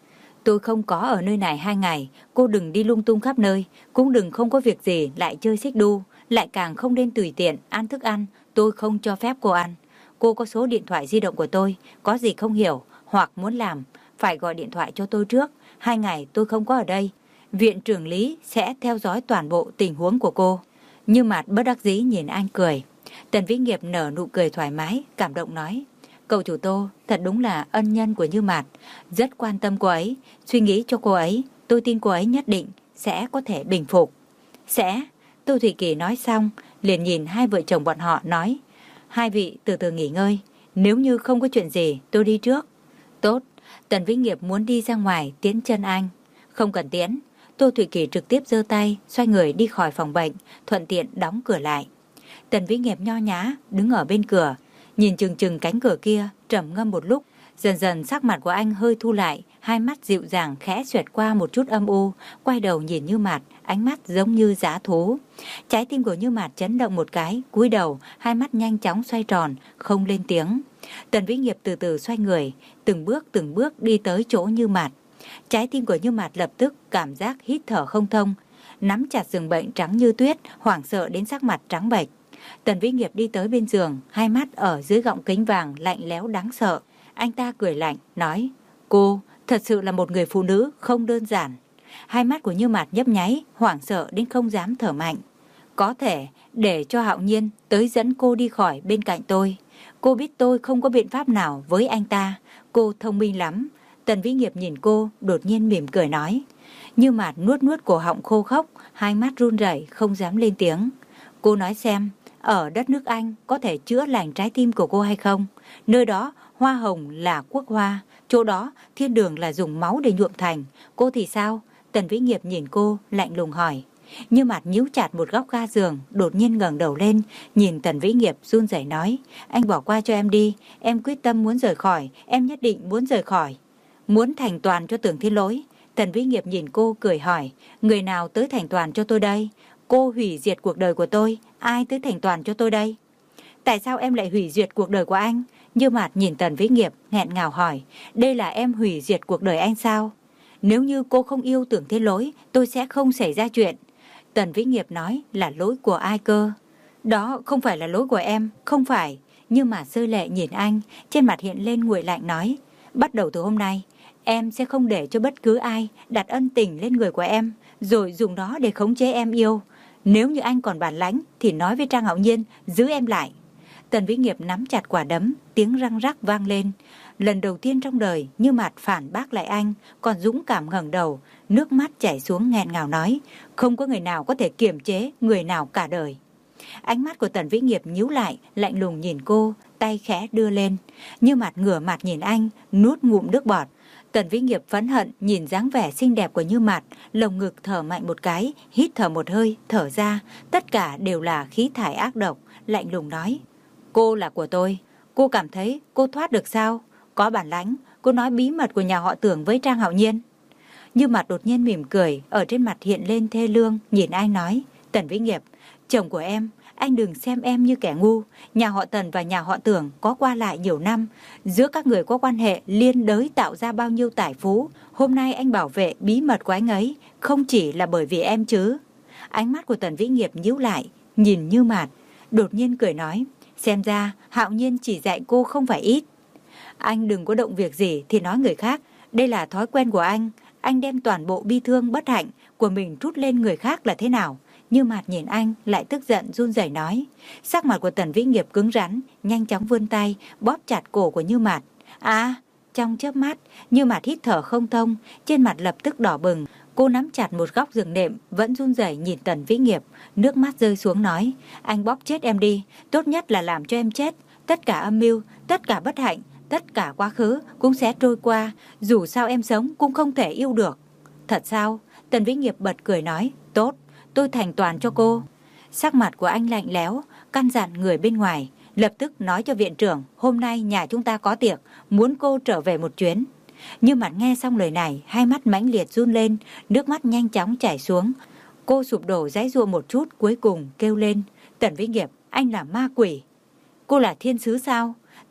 Speaker 1: Tôi không có ở nơi này hai ngày, cô đừng đi lung tung khắp nơi, cũng đừng không có việc gì lại chơi xích đu, lại càng không nên tùy tiện ăn thức ăn, tôi không cho phép cô ăn. Cô có số điện thoại di động của tôi, có gì không hiểu hoặc muốn làm, phải gọi điện thoại cho tôi trước, hai ngày tôi không có ở đây. Viện trưởng Lý sẽ theo dõi toàn bộ tình huống của cô. Như Mạt bất đắc dĩ nhìn anh cười. Tần Vĩ Nghiệp nở nụ cười thoải mái, cảm động nói: Cậu chủ Tô thật đúng là ân nhân của Như Mạt, rất quan tâm cô ấy, suy nghĩ cho cô ấy, tôi tin cô ấy nhất định sẽ có thể bình phục. Sẽ, Tô Thủy Kỳ nói xong, liền nhìn hai vợ chồng bọn họ nói: Hai vị từ từ nghỉ ngơi, nếu như không có chuyện gì tôi đi trước. Tốt, Tần Vĩ Nghiệp muốn đi ra ngoài tiễn chân anh. Không cần tiễn, Tô Thủy Kỳ trực tiếp giơ tay, xoay người đi khỏi phòng bệnh, thuận tiện đóng cửa lại. Tần Vĩ Nghiệp nho nhã đứng ở bên cửa, nhìn chừng chừng cánh cửa kia, trầm ngâm một lúc, dần dần sắc mặt của anh hơi thu lại, hai mắt dịu dàng khẽ xẹt qua một chút âm u, quay đầu nhìn Như Mạt, ánh mắt giống như dã thú. Trái tim của Như Mạt chấn động một cái, cúi đầu, hai mắt nhanh chóng xoay tròn, không lên tiếng. Tần Vĩ Nghiệp từ từ xoay người, từng bước từng bước đi tới chỗ Như Mạt. Trái tim của Như Mạt lập tức cảm giác hít thở không thông, nắm chặt giường bệnh trắng như tuyết, hoảng sợ đến sắc mặt trắng bệch. Tần Vĩ Nghiệp đi tới bên giường, hai mắt ở dưới gọng kính vàng lạnh lẽo đáng sợ. Anh ta cười lạnh, nói: Cô thật sự là một người phụ nữ không đơn giản. Hai mắt của Như Mạt nhấp nháy, hoảng sợ đến không dám thở mạnh. Có thể để cho Hạo Nhiên tới dẫn cô đi khỏi bên cạnh tôi. Cô biết tôi không có biện pháp nào với anh ta, cô thông minh lắm. Tần Vĩ Nghiệp nhìn cô, đột nhiên mỉm cười nói. Như Mạt nuốt nuốt cổ họng khô khốc, hai mắt run rẩy không dám lên tiếng. Cô nói xem, ở đất nước Anh có thể chữa lành trái tim của cô hay không? Nơi đó hoa hồng là quốc hoa, chỗ đó thiên đường là dùng máu để nhuộm thành. Cô thì sao? Tần Vĩ Nghiệp nhìn cô, lạnh lùng hỏi. Như Mạt nhíu chặt một góc ga giường, đột nhiên ngẩng đầu lên, nhìn Tần Vĩ Nghiệp run rẩy nói: Anh bỏ qua cho em đi, em quyết tâm muốn rời khỏi, em nhất định muốn rời khỏi. Muốn thành toàn cho Tưởng Thiên Lỗi? Tần Vĩ Nghiệp nhìn cô cười hỏi: Người nào tới thành toàn cho tôi đây? Cô hủy diệt cuộc đời của tôi, ai tới thành toàn cho tôi đây? Tại sao em lại hủy diệt cuộc đời của anh? Như Mạt nhìn Tần Vĩ Nghiệp, nghẹn ngào hỏi: Đây là em hủy diệt cuộc đời anh sao? Nếu như cô không yêu Tưởng Thiên Lỗi, tôi sẽ không xảy ra chuyện. Tần Vĩ Nghiệp nói: Là lỗi của ai cơ? Đó không phải là lỗi của em, không phải. Như Mạt rơi lệ nhìn anh, trên mặt hiện lên nguội lạnh nói: Bắt đầu từ hôm nay, em sẽ không để cho bất cứ ai đặt ân tình lên người của em, rồi dùng đó để khống chế em yêu. Nếu như anh còn bản lãnh thì nói với Trang Hạo Nhiên giữ em lại. Tần Vĩ Nghiệp nắm chặt quả đấm, tiếng răng rắc vang lên. Lần đầu tiên trong đời, Như Mạt phản bác lại anh, còn dũng cảm ngẩng đầu, nước mắt chảy xuống nghẹn ngào nói: Không có người nào có thể kiềm chế người nào cả đời. Ánh mắt của Tần Vĩ Nghiệp nhíu lại, lạnh lùng nhìn cô, tay khẽ đưa lên. Như Mạt ngửa mặt nhìn anh, nuốt ngụm nước bọt. Tần Vĩ Nghiệp phẫn hận nhìn dáng vẻ xinh đẹp của Như Mạt, lồng ngực thở mạnh một cái, hít thở một hơi, thở ra, tất cả đều là khí thải ác độc, lạnh lùng nói: Cô là của tôi, cô cảm thấy cô thoát được sao? Có bản lãnh, cô nói bí mật của nhà họ Tưởng với Trang Hạo Nhiên. Như Mạt đột nhiên mỉm cười, ở trên mặt hiện lên thê lương, nhìn anh nói: Tần Vĩ Nghiệp, chồng của em, anh đừng xem em như kẻ ngu. Nhà họ Tần và nhà họ Tưởng có qua lại nhiều năm, giữa các người có quan hệ liên đới tạo ra bao nhiêu tài phú. Hôm nay anh bảo vệ bí mật của anh ấy, không chỉ là bởi vì em chứ. Ánh mắt của Tần Vĩ Nghiệp nhíu lại, nhìn Như Mạt, đột nhiên cười nói: Xem ra Hạo Nhiên chỉ dạy cô không phải ít. Anh đừng có động việc gì thì nói người khác, đây là thói quen của anh. Anh đem toàn bộ bi thương bất hạnh của mình trút lên người khác là thế nào? Như Mạt nhìn anh lại tức giận run rẩy nói. Sắc mặt của Tần Vĩ Nghiệp cứng rắn, nhanh chóng vươn tay bóp chặt cổ của Như Mạt. À, trong chớp mắt, Như Mạt hít thở không thông, trên mặt lập tức đỏ bừng. Cô nắm chặt một góc giường nệm, vẫn run rẩy nhìn Tần Vĩ Nghiệp, nước mắt rơi xuống nói: Anh bóp chết em đi, tốt nhất là làm cho em chết. Tất cả âm mưu, tất cả bất hạnh, tất cả quá khứ cũng sẽ trôi qua, dù sao em sống cũng không thể yêu được. Thật sao? Tần Vĩ Nghiệp bật cười nói: Tốt, tôi thành toàn cho cô. Sắc mặt của anh lạnh lẽo, căn dặn người bên ngoài, lập tức nói cho viện trưởng: Hôm nay nhà chúng ta có tiệc, muốn cô trở về một chuyến. Như Mạt nghe xong lời này, hai mắt mãnh liệt run lên, nước mắt nhanh chóng chảy xuống. Cô sụp đổ giãy giụa một chút, cuối cùng kêu lên: Tần Vĩ Nghiệp, anh là ma quỷ. Cô là thiên sứ sao?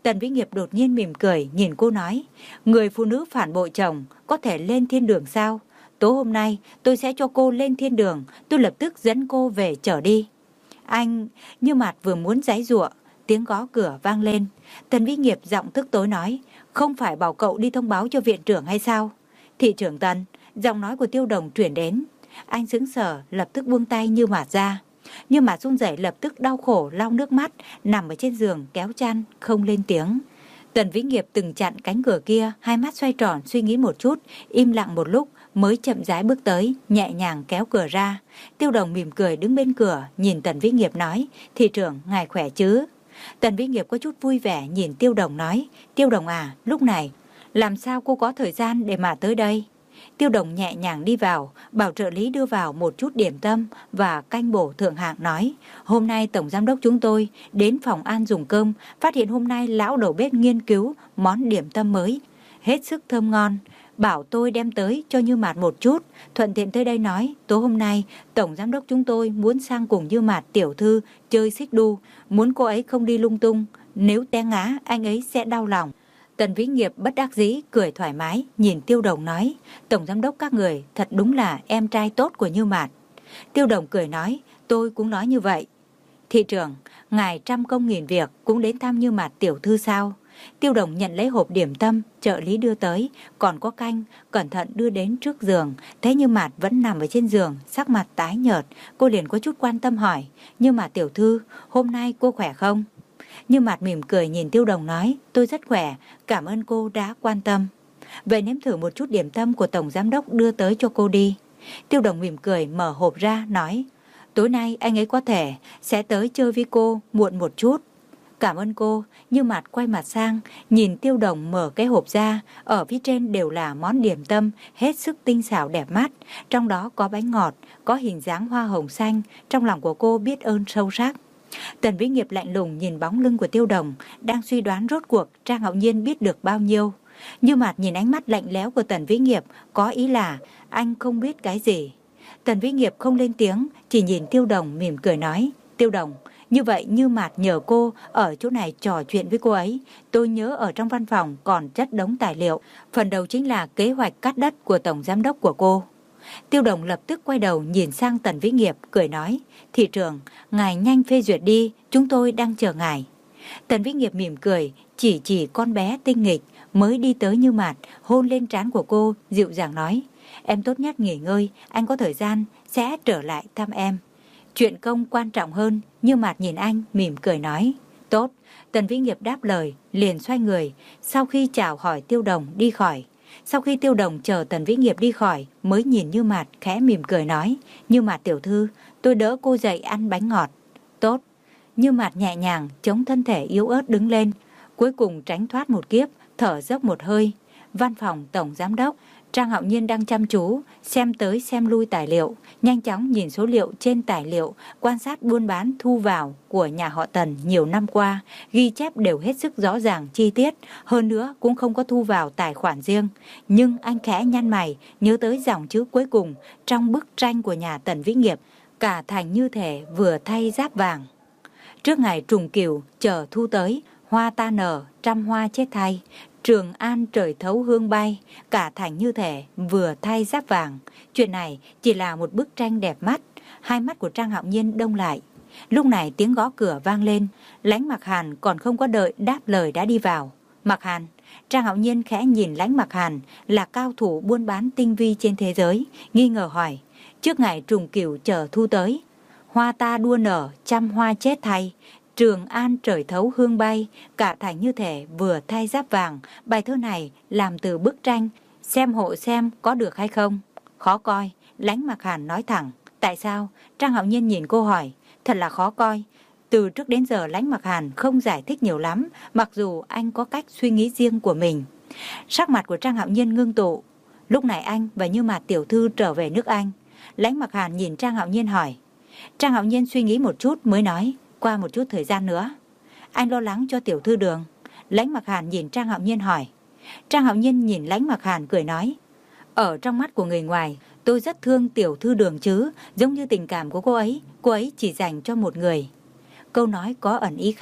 Speaker 1: Tần Vĩ Nghiệp đột nhiên mỉm cười nhìn cô nói, người phụ nữ phản bội chồng có thể lên thiên đường sao? Tối hôm nay tôi sẽ cho cô lên thiên đường, tôi lập tức dẫn cô về chở đi. Anh, Như Mạt vừa muốn giãy giụa, tiếng gõ cửa vang lên. Tần Vĩ Nghiệp giọng tức tối nói, không phải bảo cậu đi thông báo cho viện trưởng hay sao? Thị trưởng Tần, giọng nói của Tiêu Đồng truyền đến. Anh sững sờ, lập tức buông tay Như Mạt ra. Như Mạt run rẩy lập tức đau khổ lau nước mắt, nằm ở trên giường kéo chăn, không lên tiếng. Tần Vĩ Nghiệp từng chặn cánh cửa kia, hai mắt xoay tròn suy nghĩ một chút, im lặng một lúc mới chậm rãi bước tới, nhẹ nhàng kéo cửa ra. Tiêu Đồng mỉm cười đứng bên cửa, nhìn Tần Vĩ Nghiệp nói, thị trưởng, ngài khỏe chứ? Tần Vĩ Nghiệp có chút vui vẻ nhìn Tiêu Đồng nói, Tiêu Đồng à, lúc này, làm sao cô có thời gian để mà tới đây? Tiêu Đồng nhẹ nhàng đi vào, bảo trợ lý đưa vào một chút điểm tâm và canh bổ thượng hạng nói, hôm nay tổng giám đốc chúng tôi đến phòng ăn dùng cơm, phát hiện hôm nay lão đầu bếp nghiên cứu món điểm tâm mới, hết sức thơm ngon. Bảo tôi đem tới cho Như Mạt một chút, thuận tiện tới đây nói, tối hôm nay tổng giám đốc chúng tôi muốn sang cùng Như Mạt tiểu thư chơi xích đu, muốn cô ấy không đi lung tung, nếu té ngã anh ấy sẽ đau lòng. Tần Vĩ Nghiệp bất đắc dĩ cười thoải mái, nhìn Tiêu Đồng nói, tổng giám đốc các người thật đúng là em trai tốt của Như Mạt. Tiêu Đồng cười nói, tôi cũng nói như vậy. Thị trưởng, ngài trăm công nghìn việc cũng đến thăm Như Mạt tiểu thư sao? Tiêu Đồng nhận lấy hộp điểm tâm trợ lý đưa tới, còn có canh, cẩn thận đưa đến trước giường. Thế Như Mạt vẫn nằm ở trên giường, sắc mặt tái nhợt, cô liền có chút quan tâm hỏi, Như Mạt tiểu thư, hôm nay cô khỏe không? Như Mạt mỉm cười nhìn Tiêu Đồng nói, tôi rất khỏe, cảm ơn cô đã quan tâm. Vậy nếm thử một chút điểm tâm của tổng giám đốc đưa tới cho cô đi. Tiêu Đồng mỉm cười mở hộp ra nói, tối nay anh ấy có thể sẽ tới chơi với cô muộn một chút. Cảm ơn cô. Như Mạt quay mặt sang, nhìn Tiêu Đồng mở cái hộp ra, ở phía trên đều là món điểm tâm hết sức tinh xảo đẹp mắt, trong đó có bánh ngọt, có hình dáng hoa hồng xanh, trong lòng của cô biết ơn sâu sắc. Tần Vĩ Nghiệp lạnh lùng nhìn bóng lưng của Tiêu Đồng, đang suy đoán rốt cuộc Trang Hạo Nhiên biết được bao nhiêu. Như Mạt nhìn ánh mắt lạnh lẽo của Tần Vĩ Nghiệp, có ý là anh không biết cái gì. Tần Vĩ Nghiệp không lên tiếng, chỉ nhìn Tiêu Đồng mỉm cười nói, Tiêu Đồng, như vậy Như Mạt nhờ cô ở chỗ này trò chuyện với cô ấy. Tôi nhớ ở trong văn phòng còn chất đống tài liệu, phần đầu chính là kế hoạch cắt đất của tổng giám đốc của cô. Tiêu Đồng lập tức quay đầu nhìn sang Tần Vĩ Nghiệp, cười nói, thị trưởng, ngài nhanh phê duyệt đi, chúng tôi đang chờ ngài. Tần Vĩ Nghiệp mỉm cười, chỉ chỉ con bé tinh nghịch mới đi tới Như Mạt, hôn lên trán của cô, dịu dàng nói, em tốt nhất nghỉ ngơi, anh có thời gian sẽ trở lại thăm em. Chuyện công quan trọng hơn. Như Mạt nhìn anh mỉm cười nói, tốt. Tần Vĩ Nghiệp đáp lời, liền xoay người, sau khi chào hỏi Tiêu Đồng đi khỏi. Sau khi Tiêu Đồng chờ Tần Vĩ Nghiệp đi khỏi, mới nhìn Như Mạt khẽ mỉm cười nói, Như Mạt tiểu thư, tôi đỡ cô dậy ăn bánh ngọt. Tốt. Như Mạt nhẹ nhàng chống thân thể yếu ớt đứng lên, cuối cùng tránh thoát một kiếp, thở dốc một hơi. Văn phòng tổng giám đốc, Trang Hạo Nhiên đang chăm chú xem tới xem lui tài liệu, nhanh chóng nhìn số liệu trên tài liệu, quan sát buôn bán thu vào của nhà họ Tần nhiều năm qua, ghi chép đều hết sức rõ ràng chi tiết, hơn nữa cũng không có thu vào tài khoản riêng. Nhưng anh khẽ nhăn mày, nhớ tới dòng chữ cuối cùng trong bức tranh của nhà Tần Vĩ Nghiệp, cả thành như thể vừa thay giáp vàng. Trước ngày trùng cửu chờ thu tới, hoa ta nở, trăm hoa chết thay. Trường An trời thấu hương bay, cả thành như thể vừa thay giáp vàng. Chuyện này chỉ là một bức tranh đẹp mắt. Hai mắt của Trang Hạo Nhiên đông lại. Lúc này tiếng gõ cửa vang lên, Lãnh Mặc Hàn còn không có đợi đáp lời đã đi vào. Mặc Hàn. Trang Hạo Nhiên khẽ nhìn Lãnh Mặc Hàn, là cao thủ buôn bán tinh vi trên thế giới, nghi ngờ hỏi, trước ngày trùng cửu chờ thu tới, hoa ta đua nở, trăm hoa chết thay. Trường An trời thấu hương bay, cả thành như thể vừa thay giáp vàng. Bài thơ này làm từ bức tranh, xem hộ xem có được hay không? Khó coi. Lãnh Mặc Hàn nói thẳng. Tại sao? Trang Hạo Nhiên nhìn cô hỏi. Thật là khó coi. Từ trước đến giờ Lãnh Mặc Hàn không giải thích nhiều lắm, mặc dù anh có cách suy nghĩ riêng của mình. Sắc mặt của Trang Hạo Nhiên ngưng tụ. Lúc này anh và Như Mạt tiểu thư trở về nước Anh. Lãnh Mặc Hàn nhìn Trang Hạo Nhiên hỏi. Trang Hạo Nhiên suy nghĩ một chút mới nói, qua một chút thời gian nữa. Anh lo lắng cho tiểu thư Đường. Lãnh Mặc Hàn nhìn Trang Hạo Nhiên hỏi. Trang Hạo Nhiên nhìn Lãnh Mặc Hàn cười nói, ở trong mắt của người ngoài, tôi rất thương tiểu thư Đường chứ, giống như tình cảm của cô ấy, cô ấy chỉ dành cho một người. Câu nói có ẩn ý khác.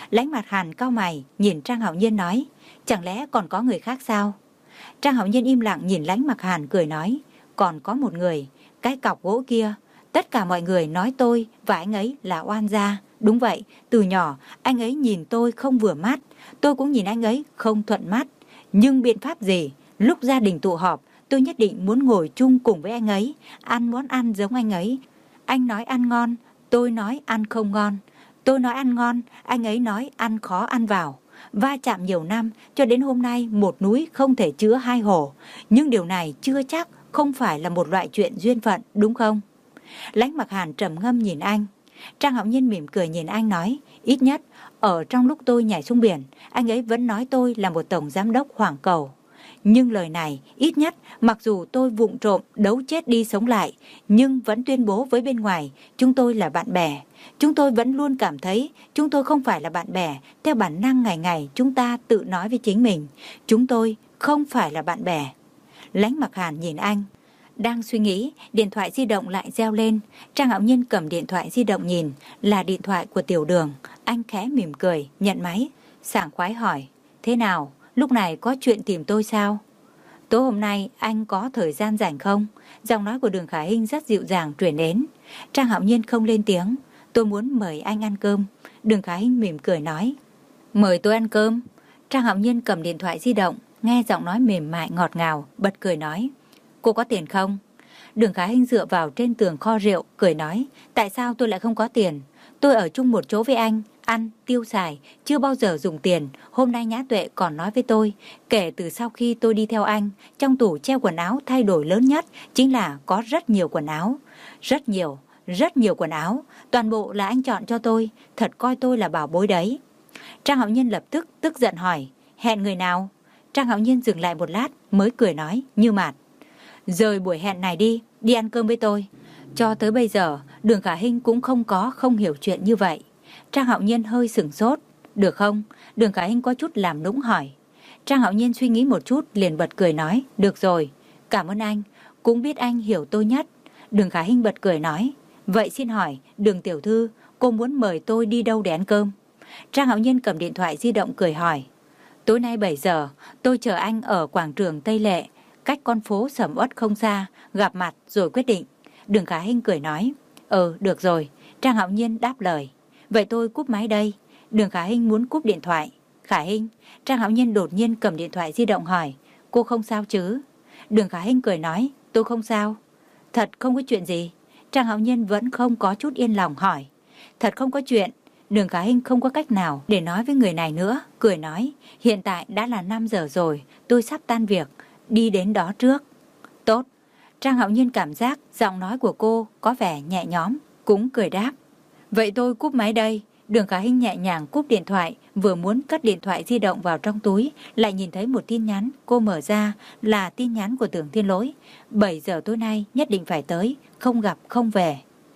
Speaker 1: Lãnh Mặt Hàn cau mày nhìn Trang Hạo Nhiên nói, chẳng lẽ còn có người khác sao? Trang Hạo Nhiên im lặng nhìn Lãnh Mặc Hàn cười nói, còn có một người, cái cọc gỗ kia. Tất cả mọi người nói tôi và anh ấy là oan gia. Đúng vậy, từ nhỏ anh ấy nhìn tôi không vừa mắt, tôi cũng nhìn anh ấy không thuận mắt. Nhưng biện pháp gì? Lúc gia đình tụ họp, tôi nhất định muốn ngồi chung cùng với anh ấy, ăn món ăn giống anh ấy. Anh nói ăn ngon, tôi nói ăn không ngon. Tôi nói ăn ngon, anh ấy nói ăn khó ăn vào. Va chạm nhiều năm, cho đến hôm nay một núi không thể chứa hai hồ. Nhưng điều này chưa chắc không phải là một loại chuyện duyên phận, đúng không? Lãnh Mặc Hàn trầm ngâm nhìn anh. Trang Hạo Nhiên mỉm cười nhìn anh nói, ít nhất ở trong lúc tôi nhảy xuống biển, anh ấy vẫn nói tôi là một tổng giám đốc hoàng cầu. Nhưng lời này, ít nhất mặc dù tôi vụng trộm đấu chết đi sống lại, nhưng vẫn tuyên bố với bên ngoài, chúng tôi là bạn bè. Chúng tôi vẫn luôn cảm thấy chúng tôi không phải là bạn bè, theo bản năng ngày ngày chúng ta tự nói với chính mình, chúng tôi không phải là bạn bè. Lãnh Mặc Hàn nhìn anh. Đang suy nghĩ, điện thoại di động lại reo lên. Trang Hạo Nhiên cầm điện thoại di động nhìn, là điện thoại của Tiểu Đường. Anh khẽ mỉm cười, nhận máy, sảng khoái hỏi, thế nào, lúc này có chuyện tìm tôi sao? Tối hôm nay anh có thời gian rảnh không? Giọng nói của Đường Khả Hinh rất dịu dàng truyền đến. Trang Hạo Nhiên không lên tiếng. Tôi muốn mời anh ăn cơm. Đường Khả Hinh mỉm cười nói, mời tôi ăn cơm? Trang Hạo Nhiên cầm điện thoại di động, nghe giọng nói mềm mại ngọt ngào, bật cười nói, cô có tiền không? Đường Khả Hinh dựa vào trên tường kho rượu, cười nói, tại sao tôi lại không có tiền? Tôi ở chung một chỗ với anh, ăn, tiêu xài, chưa bao giờ dùng tiền. Hôm nay Nhã Tuệ còn nói với tôi, kể từ sau khi tôi đi theo anh, trong tủ treo quần áo thay đổi lớn nhất chính là có rất nhiều quần áo. Rất nhiều, rất nhiều quần áo, toàn bộ là anh chọn cho tôi, thật coi tôi là bảo bối đấy. Trang Hạo Nhiên lập tức tức giận hỏi, hẹn người nào? Trang Hạo Nhiên dừng lại một lát mới cười nói, Như Mạt. Rời buổi hẹn này đi, đi ăn cơm với tôi. Cho tới bây giờ, Đường Khả Hinh cũng không có không hiểu chuyện như vậy. Trang Hạo Nhiên hơi sửng sốt. Được không? Đường Khả Hinh có chút làm nũng hỏi. Trang Hạo Nhiên suy nghĩ một chút liền bật cười nói, được rồi, cảm ơn anh, cũng biết anh hiểu tôi nhất. Đường Khả Hinh bật cười nói, vậy xin hỏi, Đường tiểu thư, cô muốn mời tôi đi đâu để ăn cơm? Trang Hạo Nhiên cầm điện thoại di động cười hỏi, tối nay bảy giờ, tôi chờ anh ở quảng trường Tây Lệ, cách con phố Sầm Uất không xa, gặp mặt rồi quyết định. Đường Khả Hinh cười nói, ừ, được rồi. Trang Hạo Nhiên đáp lời, vậy tôi cúp máy đây. Đường Khả Hinh muốn cúp điện thoại. Khả Hinh, Trang Hạo Nhiên đột nhiên cầm điện thoại di động hỏi, cô không sao chứ? Đường Khả Hinh cười nói, tôi không sao. Thật không có chuyện gì? Trang Hạo Nhiên vẫn không có chút yên lòng hỏi. Thật không có chuyện. Đường Khả Hinh không có cách nào để nói với người này nữa, cười nói, hiện tại đã là năm giờ rồi, tôi sắp tan việc, đi đến đó trước. Tốt. Trang Hạo Nhiên cảm giác giọng nói của cô có vẻ nhẹ nhõm, cũng cười đáp, vậy tôi cúp máy đây. Đường Khả Hinh nhẹ nhàng cúp điện thoại, vừa muốn cất điện thoại di động vào trong túi, lại nhìn thấy một tin nhắn. Cô mở ra là tin nhắn của Tưởng Thiên Lỗi, bảy giờ tối nay nhất định phải tới, không gặp không về.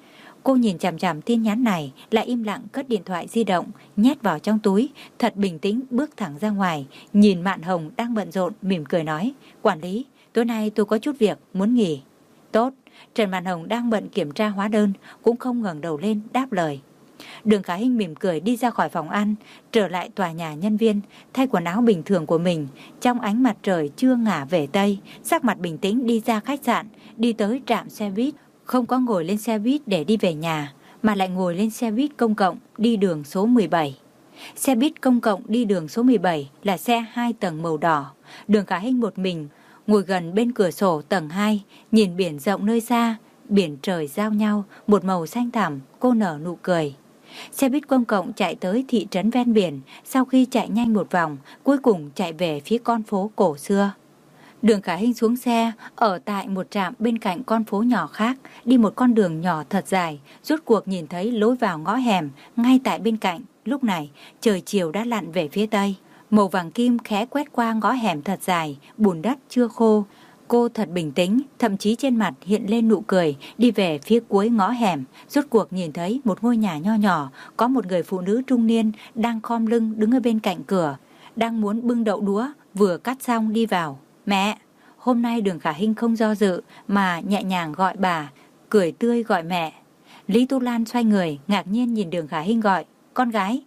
Speaker 1: Cô nhìn chằm chằm tin nhắn này, lại im lặng cất điện thoại di động, nhét vào trong túi, thật bình tĩnh bước thẳng ra ngoài, nhìn Mạn Hồng đang bận rộn, mỉm cười nói, quản lý, tối nay tôi có chút việc, muốn nghỉ. Tốt. Trần Mạn Hồng đang bận kiểm tra hóa đơn, cũng không ngẩng đầu lên đáp lời. Đường Khả Hinh mỉm cười đi ra khỏi phòng ăn, trở lại tòa nhà nhân viên, thay quần áo bình thường của mình. Trong ánh mặt trời chưa ngả về Tây, sắc mặt bình tĩnh đi ra khách sạn, đi tới trạm xe buýt. Không có ngồi lên xe buýt để đi về nhà, mà lại ngồi lên xe buýt công cộng đi đường số mười bảy. Xe buýt công cộng đi đường số mười bảy là xe hai tầng màu đỏ. Đường Khả Hinh một mình, ngồi gần bên cửa sổ tầng hai, nhìn biển rộng nơi xa, biển trời giao nhau, một màu xanh thẳm, cô nở nụ cười. Xe buýt công cộng chạy tới thị trấn ven biển, sau khi chạy nhanh một vòng, cuối cùng chạy về phía con phố cổ xưa. Đường Khả Hinh xuống xe, ở tại một trạm bên cạnh con phố nhỏ khác, đi một con đường nhỏ thật dài, rốt cuộc nhìn thấy lối vào ngõ hẻm, ngay tại bên cạnh. Lúc này, trời chiều đã lặn về phía tây. Màu vàng kim khẽ quét qua ngõ hẻm thật dài, bùn đất chưa khô. Cô thật bình tĩnh, thậm chí trên mặt hiện lên nụ cười, đi về phía cuối ngõ hẻm, rốt cuộc nhìn thấy một ngôi nhà nho nhỏ, có một người phụ nữ trung niên đang khom lưng đứng ở bên cạnh cửa, đang muốn bưng đậu đũa, vừa cắt xong đi vào. Mẹ! Hôm nay Đường Khả Hinh không do dự mà nhẹ nhàng gọi bà, cười tươi gọi mẹ. Lý Tu Lan xoay người, ngạc nhiên nhìn Đường Khả Hinh gọi, con gái.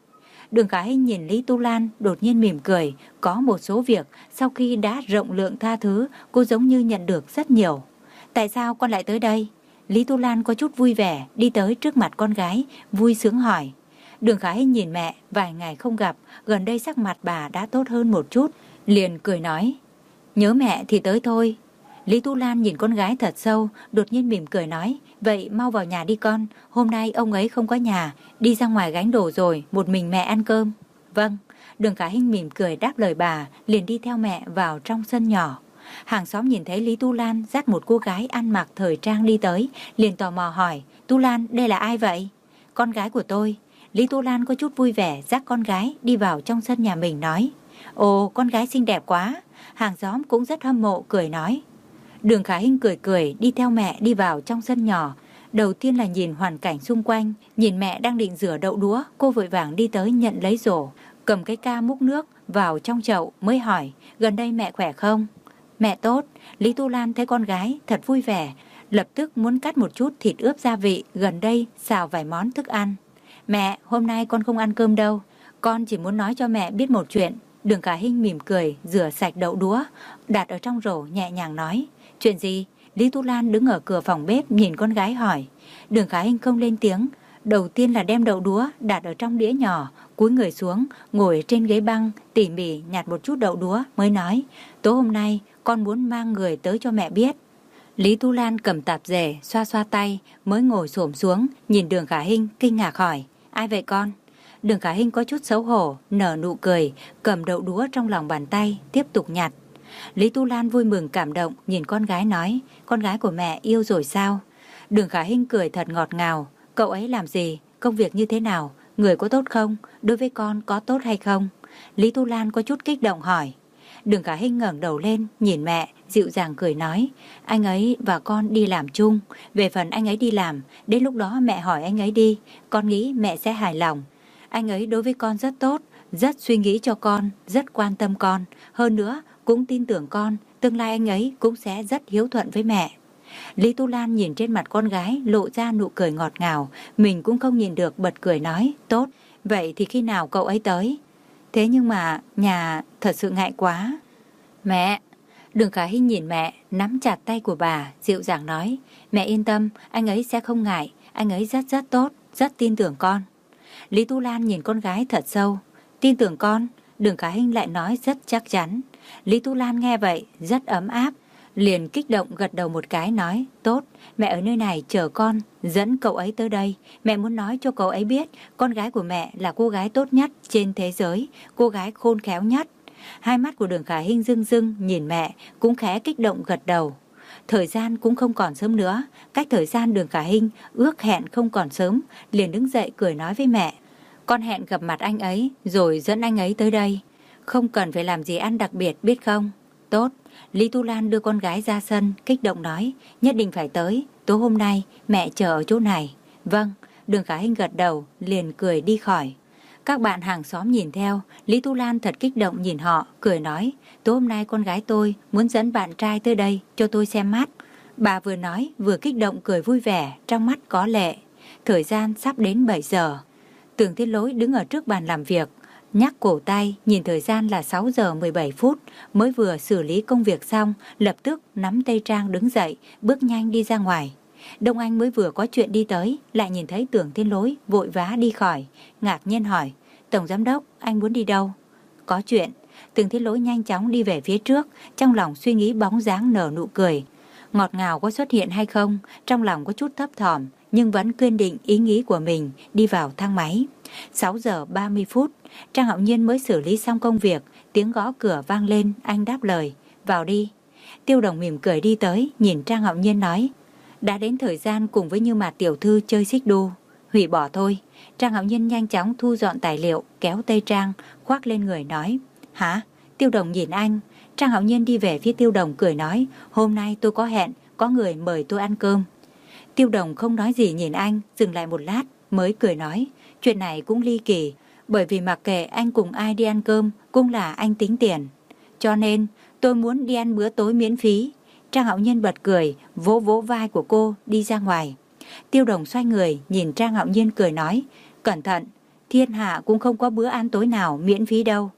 Speaker 1: Đường Khả Hinh nhìn Lý Tu Lan đột nhiên mỉm cười. Có một số việc sau khi đã rộng lượng tha thứ, cô giống như nhận được rất nhiều. Tại sao con lại tới đây? Lý Tu Lan có chút vui vẻ đi tới trước mặt con gái, vui sướng hỏi. Đường Khả Hinh nhìn mẹ, vài ngày không gặp, gần đây sắc mặt bà đã tốt hơn một chút, liền cười nói. Nhớ mẹ thì tới thôi. Lý Tu Lan nhìn con gái thật sâu, đột nhiên mỉm cười nói. Vậy mau vào nhà đi con, hôm nay ông ấy không có nhà, đi ra ngoài gánh đồ rồi, một mình mẹ ăn cơm. Vâng. Đường Khả Hinh mỉm cười đáp lời bà, liền đi theo mẹ vào trong sân nhỏ. Hàng xóm nhìn thấy Lý Tu Lan dắt một cô gái ăn mặc thời trang đi tới, liền tò mò hỏi. Tu Lan, đây là ai vậy? Con gái của tôi. Lý Tu Lan có chút vui vẻ dắt con gái đi vào trong sân nhà mình nói. Ồ, con gái xinh đẹp quá. Hàng xóm cũng rất hâm mộ cười nói. Đường Khả Hinh cười cười đi theo mẹ đi vào trong sân nhỏ. Đầu tiên là nhìn hoàn cảnh xung quanh, nhìn mẹ đang định rửa đậu đũa, cô vội vàng đi tới nhận lấy rổ, cầm cái ca múc nước vào trong chậu mới hỏi. Gần đây mẹ khỏe không? Mẹ tốt. Lý Tu Lan thấy con gái thật vui vẻ, lập tức muốn cắt một chút thịt ướp gia vị, gần đây xào vài món thức ăn. Mẹ, hôm nay con không ăn cơm đâu, con chỉ muốn nói cho mẹ biết một chuyện. Đường Khả Hinh mỉm cười, rửa sạch đậu đũa, đặt ở trong rổ nhẹ nhàng nói. Chuyện gì? Lý Tu Lan đứng ở cửa phòng bếp nhìn con gái hỏi. Đường Khả Hinh không lên tiếng, đầu tiên là đem đậu đũa đặt ở trong đĩa nhỏ, cúi người xuống, ngồi trên ghế băng, tỉ mỉ nhặt một chút đậu đũa mới nói. Tối hôm nay con muốn mang người tới cho mẹ biết. Lý Tu Lan cầm tạp dề, xoa xoa tay, mới ngồi xổm xuống, nhìn Đường Khả Hinh kinh ngạc hỏi. Ai vậy con? Đường Khả Hinh có chút xấu hổ, nở nụ cười, cầm đậu đũa trong lòng bàn tay, tiếp tục nhặt. Lý Tu Lan vui mừng cảm động, nhìn con gái nói. Con gái của mẹ yêu rồi sao? Đường Khả Hinh cười thật ngọt ngào. Cậu ấy làm gì? Công việc như thế nào? Người có tốt không? Đối với con có tốt hay không? Lý Tu Lan có chút kích động hỏi. Đường Khả Hinh ngẩng đầu lên, nhìn mẹ, dịu dàng cười nói. Anh ấy và con đi làm chung. Về phần anh ấy đi làm, đến lúc đó mẹ hỏi anh ấy đi. Con nghĩ mẹ sẽ hài lòng. Anh ấy đối với con rất tốt, rất suy nghĩ cho con, rất quan tâm con. Hơn nữa, cũng tin tưởng con, tương lai anh ấy cũng sẽ rất hiếu thuận với mẹ. Lý Tu Lan nhìn trên mặt con gái lộ ra nụ cười ngọt ngào, mình cũng không nhìn được bật cười nói. Tốt, vậy thì khi nào cậu ấy tới? Thế nhưng mà nhà thật sự ngại quá. Mẹ! Đường Khả Hinh nhìn mẹ, nắm chặt tay của bà, dịu dàng nói. Mẹ yên tâm, anh ấy sẽ không ngại, anh ấy rất rất tốt, rất tin tưởng con. Lý Tu Lan nhìn con gái thật sâu. Tin tưởng con? Đường Khả Hinh lại nói rất chắc chắn. Lý Tu Lan nghe vậy rất ấm áp, liền kích động gật đầu một cái nói. Tốt, mẹ ở nơi này chờ con, dẫn cậu ấy tới đây. Mẹ muốn nói cho cậu ấy biết con gái của mẹ là cô gái tốt nhất trên thế giới, cô gái khôn khéo nhất. Hai mắt của Đường Khả Hinh rưng rưng nhìn mẹ, cũng khẽ kích động gật đầu. Thời gian cũng không còn sớm nữa, cách thời gian Đường Khả Hinh ước hẹn không còn sớm, liền đứng dậy cười nói với mẹ. Con hẹn gặp mặt anh ấy rồi dẫn anh ấy tới đây. Không cần phải làm gì ăn đặc biệt biết không? Tốt. Lý Tu Lan đưa con gái ra sân, kích động nói. Nhất định phải tới, tối hôm nay mẹ chờ ở chỗ này. Vâng. Đường Khả Hinh gật đầu, liền cười đi khỏi. Các bạn hàng xóm nhìn theo, Lý Tu Lan thật kích động nhìn họ, cười nói. Tối hôm nay con gái tôi muốn dẫn bạn trai tới đây cho tôi xem mắt. Bà vừa nói vừa kích động cười vui vẻ, trong mắt có lệ. Thời gian sắp đến bảy giờ. Tưởng Thiên Lỗi đứng ở trước bàn làm việc, nhắc cổ tay, nhìn thời gian là sáu giờ mười bảy phút, mới vừa xử lý công việc xong, lập tức nắm tay Trang đứng dậy, bước nhanh đi ra ngoài. Đông Anh mới vừa có chuyện đi tới, lại nhìn thấy Tưởng Thiên Lỗi vội vã đi khỏi, ngạc nhiên hỏi, Tổng Giám Đốc, anh muốn đi đâu? Có chuyện. Tưởng Thiên Lỗi nhanh chóng đi về phía trước, trong lòng suy nghĩ bóng dáng nở nụ cười. Ngọt ngào có xuất hiện hay không, trong lòng có chút thấp thỏm, nhưng vẫn kiên định ý nghĩ của mình, đi vào thang máy. sáu giờ ba mươi phút, Trang Hạo Nhiên mới xử lý xong công việc, tiếng gõ cửa vang lên, anh đáp lời, vào đi. Tiêu Đồng mỉm cười đi tới, nhìn Trang Hạo Nhiên nói, đã đến thời gian cùng với Như Mạt tiểu thư chơi xích đu, hủy bỏ thôi. Trang Hạo Nhiên nhanh chóng thu dọn tài liệu, kéo tay Trang, khoác lên người nói, hả? Tiêu Đồng nhìn anh. Trang Hạo Nhiên đi về phía Tiêu Đồng cười nói, hôm nay tôi có hẹn, có người mời tôi ăn cơm. Tiêu Đồng không nói gì nhìn anh, dừng lại một lát, mới cười nói, chuyện này cũng ly kỳ, bởi vì mặc kệ anh cùng ai đi ăn cơm, cũng là anh tính tiền. Cho nên, tôi muốn đi ăn bữa tối miễn phí. Trang Hạo Nhiên bật cười, vỗ vỗ vai của cô, đi ra ngoài. Tiêu Đồng xoay người, nhìn Trang Hạo Nhiên cười nói, cẩn thận, Thiên hạ cũng không có bữa ăn tối nào miễn phí đâu.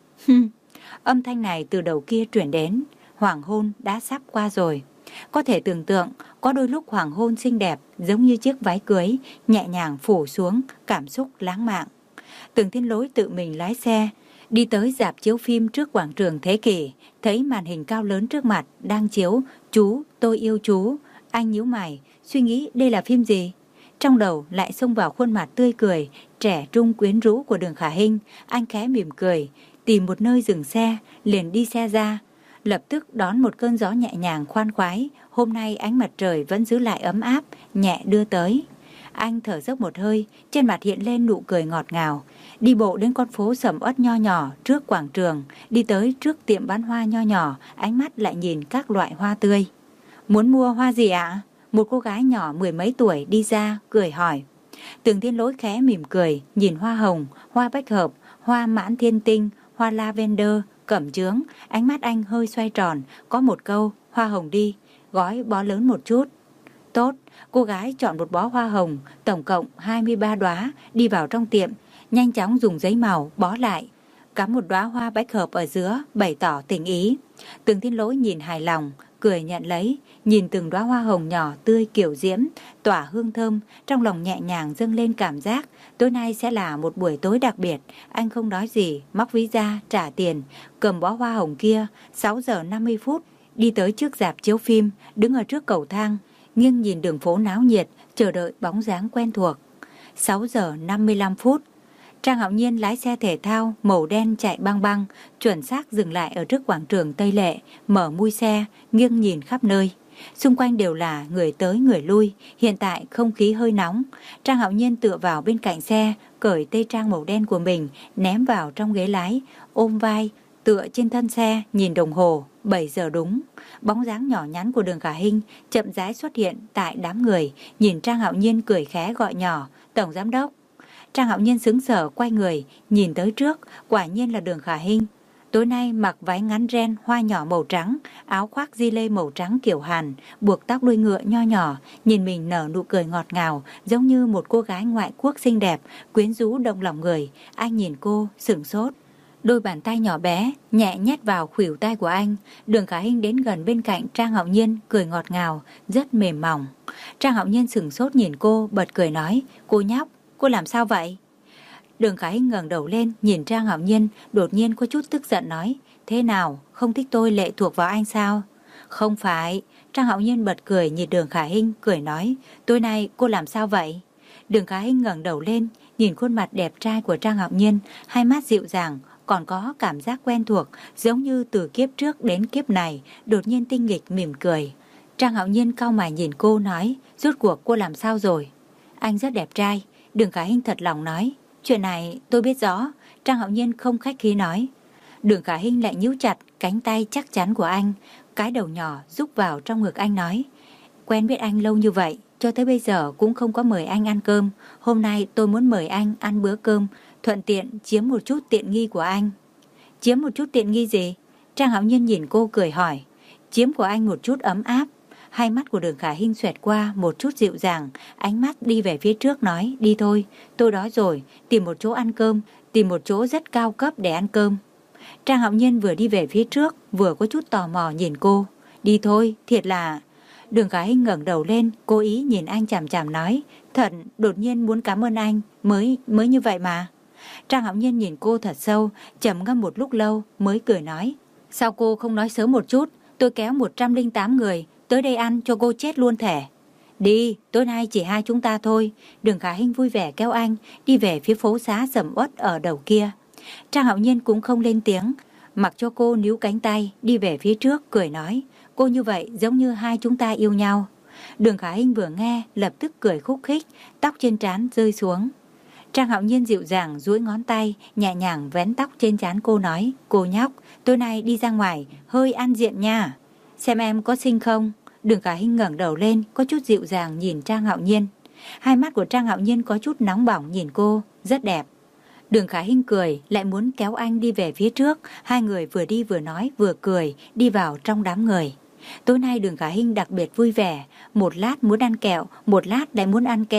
Speaker 1: Âm thanh này từ đầu kia truyền đến. Hoàng hôn đã sắp qua rồi. Có thể tưởng tượng, có đôi lúc hoàng hôn xinh đẹp giống như chiếc váy cưới nhẹ nhàng phủ xuống, cảm xúc lãng mạn. Tưởng Thiên Lỗi tự mình lái xe đi tới rạp chiếu phim trước quảng trường Thế Kỷ, thấy màn hình cao lớn trước mặt đang chiếu Chú, tôi yêu chú. Anh nhíu mày, suy nghĩ đây là phim gì. Trong đầu lại xông vào khuôn mặt tươi cười, trẻ trung quyến rũ của Đường Khả Hinh. Anh khẽ mỉm cười, tìm một nơi dừng xe, liền đi xe ra. Lập tức đón một cơn gió nhẹ nhàng khoan khoái. Hôm nay ánh mặt trời vẫn giữ lại ấm áp, nhẹ đưa tới. Anh thở dốc một hơi, trên mặt hiện lên nụ cười ngọt ngào. Đi bộ đến con phố sầm uất nho nhỏ trước quảng trường, đi tới trước tiệm bán hoa nho nhỏ, ánh mắt lại nhìn các loại hoa tươi. Muốn mua hoa gì ạ? Một cô gái nhỏ mười mấy tuổi đi ra, cười hỏi. Tưởng Thiên Lỗi khẽ mỉm cười, nhìn hoa hồng, hoa bách hợp, hoa mãn thiên tinh, hoa lavender, cẩm chướng. Ánh mắt anh hơi xoay tròn, có một câu, hoa hồng đi, gói bó lớn một chút. Tốt, cô gái chọn một bó hoa hồng, tổng cộng hai mươi ba đóa, đi vào trong tiệm, nhanh chóng dùng giấy màu bó lại, cắm một đóa hoa bách hợp ở giữa, bày tỏ tình ý. Tưởng Thiên Lỗi nhìn hài lòng, cười nhận lấy, nhìn từng đóa hoa hồng nhỏ tươi kiểu diễm, tỏa hương thơm, trong lòng nhẹ nhàng dâng lên cảm giác tối nay sẽ là một buổi tối đặc biệt. Anh không nói gì, móc ví ra trả tiền, cầm bó hoa hồng kia. Sáu giờ năm mươi phút đi tới trước rạp chiếu phim, đứng ở trước cầu thang, nghiêng nhìn đường phố náo nhiệt, chờ đợi bóng dáng quen thuộc. Sáu giờ năm mươi lăm phút, Trang Hạo Nhiên lái xe thể thao màu đen chạy băng băng, chuẩn xác dừng lại ở trước quảng trường Tây Lệ, mở mui xe, nghiêng nhìn khắp nơi. Xung quanh đều là người tới người lui, hiện tại không khí hơi nóng. Trang Hạo Nhiên tựa vào bên cạnh xe, cởi tây trang màu đen của mình, ném vào trong ghế lái, ôm vai, tựa trên thân xe, nhìn đồng hồ, bảy giờ đúng. Bóng dáng nhỏ nhắn của Đường Khả Hinh chậm rãi xuất hiện tại đám người, nhìn Trang Hạo Nhiên cười khẽ gọi nhỏ, Tổng Giám Đốc. Trang Hạo Nhiên sững sờ quay người, nhìn tới trước, quả nhiên là Đường Khả Hinh. Tối nay mặc váy ngắn ren hoa nhỏ màu trắng, áo khoác di lê màu trắng kiểu Hàn, buộc tóc đuôi ngựa nho nhỏ, nhìn mình nở nụ cười ngọt ngào, giống như một cô gái ngoại quốc xinh đẹp, quyến rũ động lòng người. Anh nhìn cô, sửng sốt. Đôi bàn tay nhỏ bé nhẹ nhét vào khuỷu tay của anh. Đường Khả Hinh đến gần bên cạnh Trang Hạo Nhiên, cười ngọt ngào, rất mềm mỏng. Trang Hạo Nhiên sửng sốt nhìn cô, bật cười nói, cô nhóc, cô làm sao vậy? Đường Khả Hinh ngẩng đầu lên, nhìn Trang Hạo Nhiên, đột nhiên có chút tức giận nói, thế nào, không thích tôi lệ thuộc vào anh sao? Không phải. Trang Hạo Nhiên bật cười nhìn Đường Khả Hinh, cười nói, tối nay cô làm sao vậy? Đường Khả Hinh ngẩng đầu lên, nhìn khuôn mặt đẹp trai của Trang Hạo Nhiên, hai mắt dịu dàng, còn có cảm giác quen thuộc, giống như từ kiếp trước đến kiếp này, đột nhiên tinh nghịch mỉm cười. Trang Hạo Nhiên cau mày nhìn cô nói, rốt cuộc cô làm sao rồi? Anh rất đẹp trai. Đường Khả Hinh thật lòng nói, chuyện này tôi biết rõ. Trang Hạo Nhiên không khách khí nói. Đường Khả Hinh lại nhíu chặt cánh tay chắc chắn của anh, cái đầu nhỏ rúc vào trong ngực anh nói, quen biết anh lâu như vậy, cho tới bây giờ cũng không có mời anh ăn cơm. Hôm nay tôi muốn mời anh ăn bữa cơm, thuận tiện chiếm một chút tiện nghi của anh. Chiếm một chút tiện nghi gì? Trang Hạo Nhiên nhìn cô cười hỏi. Chiếm của anh một chút ấm áp. Hai mắt của Đường Khả Hinh xoẹt qua một chút dịu dàng, ánh mắt đi về phía trước nói, đi thôi, tôi đói rồi, tìm một chỗ ăn cơm, tìm một chỗ rất cao cấp để ăn cơm. Trang Hạo Nhiên vừa đi về phía trước, vừa có chút tò mò nhìn cô. Đi thôi, thiệt là... Đường Khả Hinh ngẩng đầu lên, cố ý nhìn anh chằm chằm nói, thật, đột nhiên muốn cảm ơn anh, mới mới như vậy mà. Trang Hạo Nhiên nhìn cô thật sâu, trầm ngâm một lúc lâu mới cười nói, sao cô không nói sớm một chút, tôi kéo một trăm lẻ tám người tới đây ăn cho cô chết luôn thể. Đi, tối nay chỉ hai chúng ta thôi. Đường Khả Hinh vui vẻ kéo anh đi về phía phố xá sầm uất ở đầu kia. Trang Hạo Nhiên cũng không lên tiếng, mặc cho cô níu cánh tay đi về phía trước, cười nói, cô như vậy giống như hai chúng ta yêu nhau. Đường Khả Hinh vừa nghe lập tức cười khúc khích, tóc trên trán rơi xuống. Trang Hạo Nhiên dịu dàng duỗi ngón tay nhẹ nhàng vén tóc trên trán cô nói, cô nhóc, tối nay đi ra ngoài hơi ăn diện nha, xem em có xinh không. Đường Khả Hinh ngẩng đầu lên, có chút dịu dàng nhìn Trang Hạo Nhiên. Hai mắt của Trang Hạo Nhiên có chút nóng bỏng nhìn cô, rất đẹp. Đường Khả Hinh cười, lại muốn kéo anh đi về phía trước. Hai người vừa đi vừa nói vừa cười, đi vào trong đám người. Tối nay Đường Khả Hinh đặc biệt vui vẻ, một lát muốn ăn kẹo, một lát lại muốn ăn kem.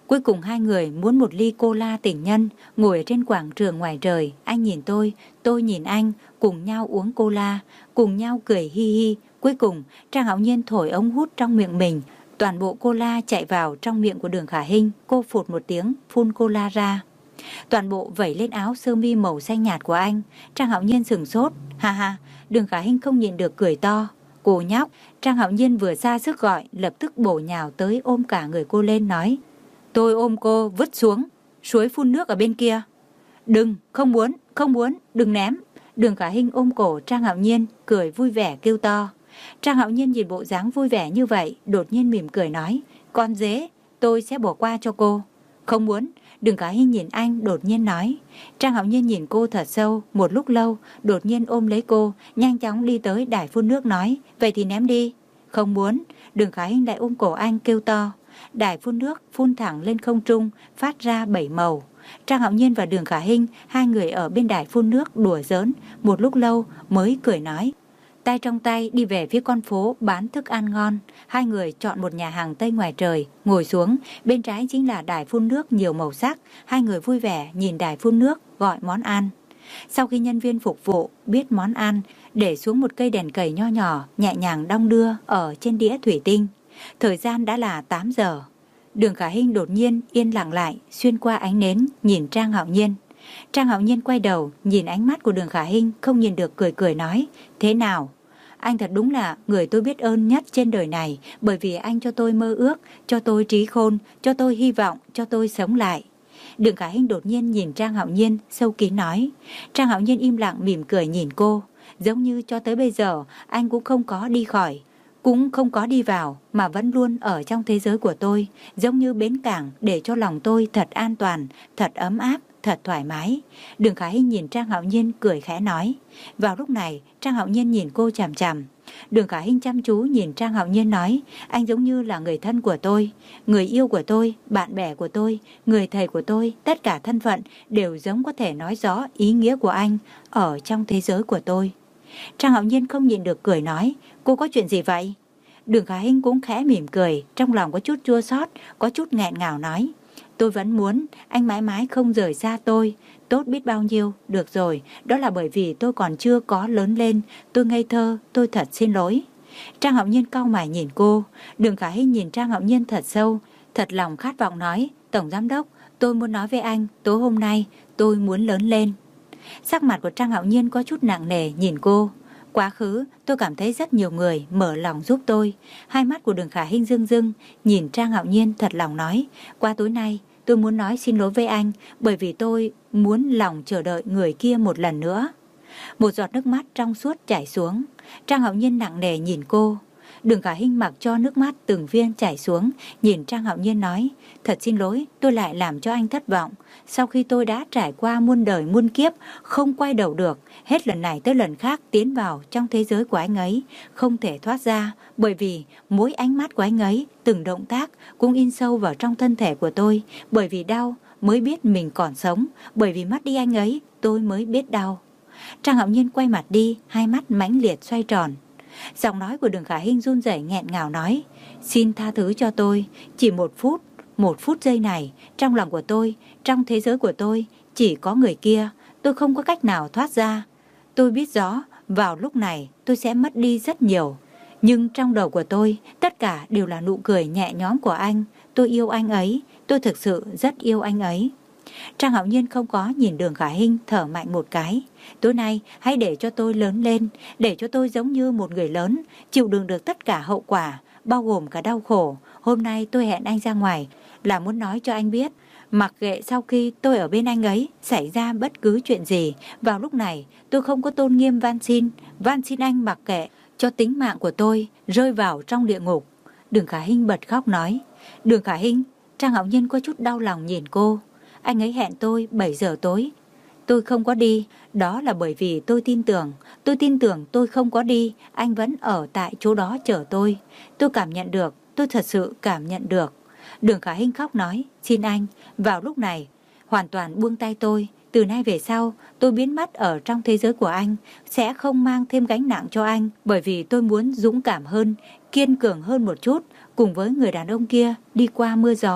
Speaker 1: Cuối cùng hai người muốn một ly cola tình nhân, ngồi ở trên quảng trường ngoài trời. Anh nhìn tôi, tôi nhìn anh, cùng nhau uống cola, cùng nhau cười hi hi. Cuối cùng, Trang Hạo Nhiên thổi ống hút trong miệng mình. Toàn bộ cola chạy vào trong miệng của Đường Khả Hinh. Cô phụt một tiếng, phun cola ra. Toàn bộ vẩy lên áo sơ mi màu xanh nhạt của anh. Trang Hạo Nhiên sừng sốt. Ha ha, Đường Khả Hinh không nhịn được cười to. Cô nhóc. Trang Hạo Nhiên vừa ra sức gọi, lập tức bổ nhào tới ôm cả người cô lên nói. Tôi ôm cô vứt xuống suối phun nước ở bên kia. Đừng, không muốn, không muốn, đừng ném. Đường Khả Hinh ôm cổ Trang Hạo Nhiên, cười vui vẻ kêu to. Trang Hạo Nhiên nhìn bộ dáng vui vẻ như vậy, đột nhiên mỉm cười nói. Con dế, tôi sẽ bỏ qua cho cô. Không muốn. Đường Khả Hinh nhìn anh, đột nhiên nói. Trang Hạo Nhiên nhìn cô thật sâu, một lúc lâu, đột nhiên ôm lấy cô, nhanh chóng đi tới đài phun nước nói. Vậy thì ném đi. Không muốn. Đường Khả Hinh lại ôm cổ anh kêu to. Đài phun nước phun thẳng lên không trung, phát ra bảy màu. Trang Hạo Nhiên và Đường Khả Hinh, hai người ở bên đài phun nước đùa giỡn, một lúc lâu mới cười nói. Tay trong tay đi về phía con phố bán thức ăn ngon. Hai người chọn một nhà hàng Tây ngoài trời, ngồi xuống, bên trái chính là đài phun nước nhiều màu sắc. Hai người vui vẻ nhìn đài phun nước, gọi món ăn. Sau khi nhân viên phục vụ biết món ăn, để xuống một cây đèn cầy nho nhỏ, nhẹ nhàng đong đưa ở trên đĩa thủy tinh. Thời gian đã là tám giờ. Đường Khả Hinh đột nhiên yên lặng lại, xuyên qua ánh nến, nhìn Trang Hạo Nhiên. Trang Hạo Nhiên quay đầu, nhìn ánh mắt của Đường Khả Hinh, không nhìn được cười cười nói. Thế nào? Anh thật đúng là người tôi biết ơn nhất trên đời này, bởi vì anh cho tôi mơ ước, cho tôi trí khôn, cho tôi hy vọng, cho tôi sống lại. Đường Khả Hinh đột nhiên nhìn Trang Hạo Nhiên, sâu kín nói. Trang Hạo Nhiên im lặng mỉm cười nhìn cô. Giống như cho tới bây giờ, anh cũng không có đi khỏi, cũng không có đi vào, mà vẫn luôn ở trong thế giới của tôi, giống như bến cảng để cho lòng tôi thật an toàn, thật ấm áp, thật thoải mái. Đường Khả Hinh nhìn Trang Hạo Nhiên cười khẽ nói. Vào lúc này, Trang Hạo Nhiên nhìn cô chằm chằm. Đường Khả Hinh chăm chú nhìn Trang Hạo Nhiên nói. Anh giống như là người thân của tôi, người yêu của tôi, bạn bè của tôi, người thầy của tôi. Tất cả thân phận đều giống có thể nói rõ ý nghĩa của anh ở trong thế giới của tôi. Trang Hạo Nhiên không nhịn được cười nói. Cô có chuyện gì vậy? Đường Khả Hinh cũng khẽ mỉm cười, trong lòng có chút chua xót, có chút nghẹn ngào nói. Tôi vẫn muốn anh mãi mãi không rời xa tôi. Tốt biết bao nhiêu. Được rồi, đó là bởi vì tôi còn chưa có lớn lên. Tôi ngây thơ, tôi thật xin lỗi. Trang Hạo Nhiên cau mày nhìn cô. Đường Khả Hinh nhìn Trang Hạo Nhiên thật sâu, thật lòng khát vọng nói. Tổng giám đốc, tôi muốn nói với anh, tối hôm nay tôi muốn lớn lên. Sắc mặt của Trang Hạo Nhiên có chút nặng nề nhìn cô. Quá khứ, tôi cảm thấy rất nhiều người mở lòng giúp tôi. Hai mắt của Đường Khả Hinh rưng rưng, nhìn Trang Hạo Nhiên thật lòng nói. Qua tối nay, tôi muốn nói xin lỗi với anh, bởi vì tôi muốn lòng chờ đợi người kia một lần nữa. Một giọt nước mắt trong suốt chảy xuống. Trang Hạo Nhiên nặng nề nhìn cô. Đường Khả Hinh mặc cho nước mắt từng viên chảy xuống, nhìn Trang Hạo Nhiên nói. Thật xin lỗi, tôi lại làm cho anh thất vọng. Sau khi tôi đã trải qua muôn đời muôn kiếp, không quay đầu được, hết lần này tới lần khác tiến vào trong thế giới của anh ấy, không thể thoát ra, bởi vì mỗi ánh mắt của anh ấy, từng động tác cũng in sâu vào trong thân thể của tôi. Bởi vì đau mới biết mình còn sống, bởi vì mất đi anh ấy tôi mới biết đau. Trang Hạo Nhiên quay mặt đi, hai mắt mãnh liệt xoay tròn. Giọng nói của Đường Khả Hinh run rẩy nghẹn ngào nói. Xin tha thứ cho tôi, chỉ một phút, một phút giây này, trong lòng của tôi, trong thế giới của tôi, chỉ có người kia, tôi không có cách nào thoát ra. Tôi biết rõ, vào lúc này tôi sẽ mất đi rất nhiều. Nhưng trong đầu của tôi, tất cả đều là nụ cười nhẹ nhõm của anh. Tôi yêu anh ấy, tôi thực sự rất yêu anh ấy. Trang Hạo Nhiên không có nhìn Đường Khả Hinh, thở mạnh một cái. Tối nay hãy để cho tôi lớn lên, để cho tôi giống như một người lớn, chịu đựng được tất cả hậu quả, bao gồm cả đau khổ. Hôm nay tôi hẹn anh ra ngoài là muốn nói cho anh biết, mặc kệ sau khi tôi ở bên anh ấy xảy ra bất cứ chuyện gì, vào lúc này tôi không có tôn nghiêm van xin, van xin anh mặc kệ cho tính mạng của tôi rơi vào trong địa ngục. Đường Khả Hinh bật khóc nói. Đường Khả Hinh, Trang Hạo Nhiên có chút đau lòng nhìn cô. Anh ấy hẹn tôi bảy giờ tối. Tôi không có đi, đó là bởi vì tôi tin tưởng. Tôi tin tưởng tôi không có đi, anh vẫn ở tại chỗ đó chờ tôi. Tôi cảm nhận được, tôi thật sự cảm nhận được. Đường Khả Hinh khóc nói, xin anh, vào lúc này, hoàn toàn buông tay tôi. Từ nay về sau, tôi biến mất ở trong thế giới của anh, sẽ không mang thêm gánh nặng cho anh, bởi vì tôi muốn dũng cảm hơn, kiên cường hơn một chút, cùng với người đàn ông kia đi qua mưa gió,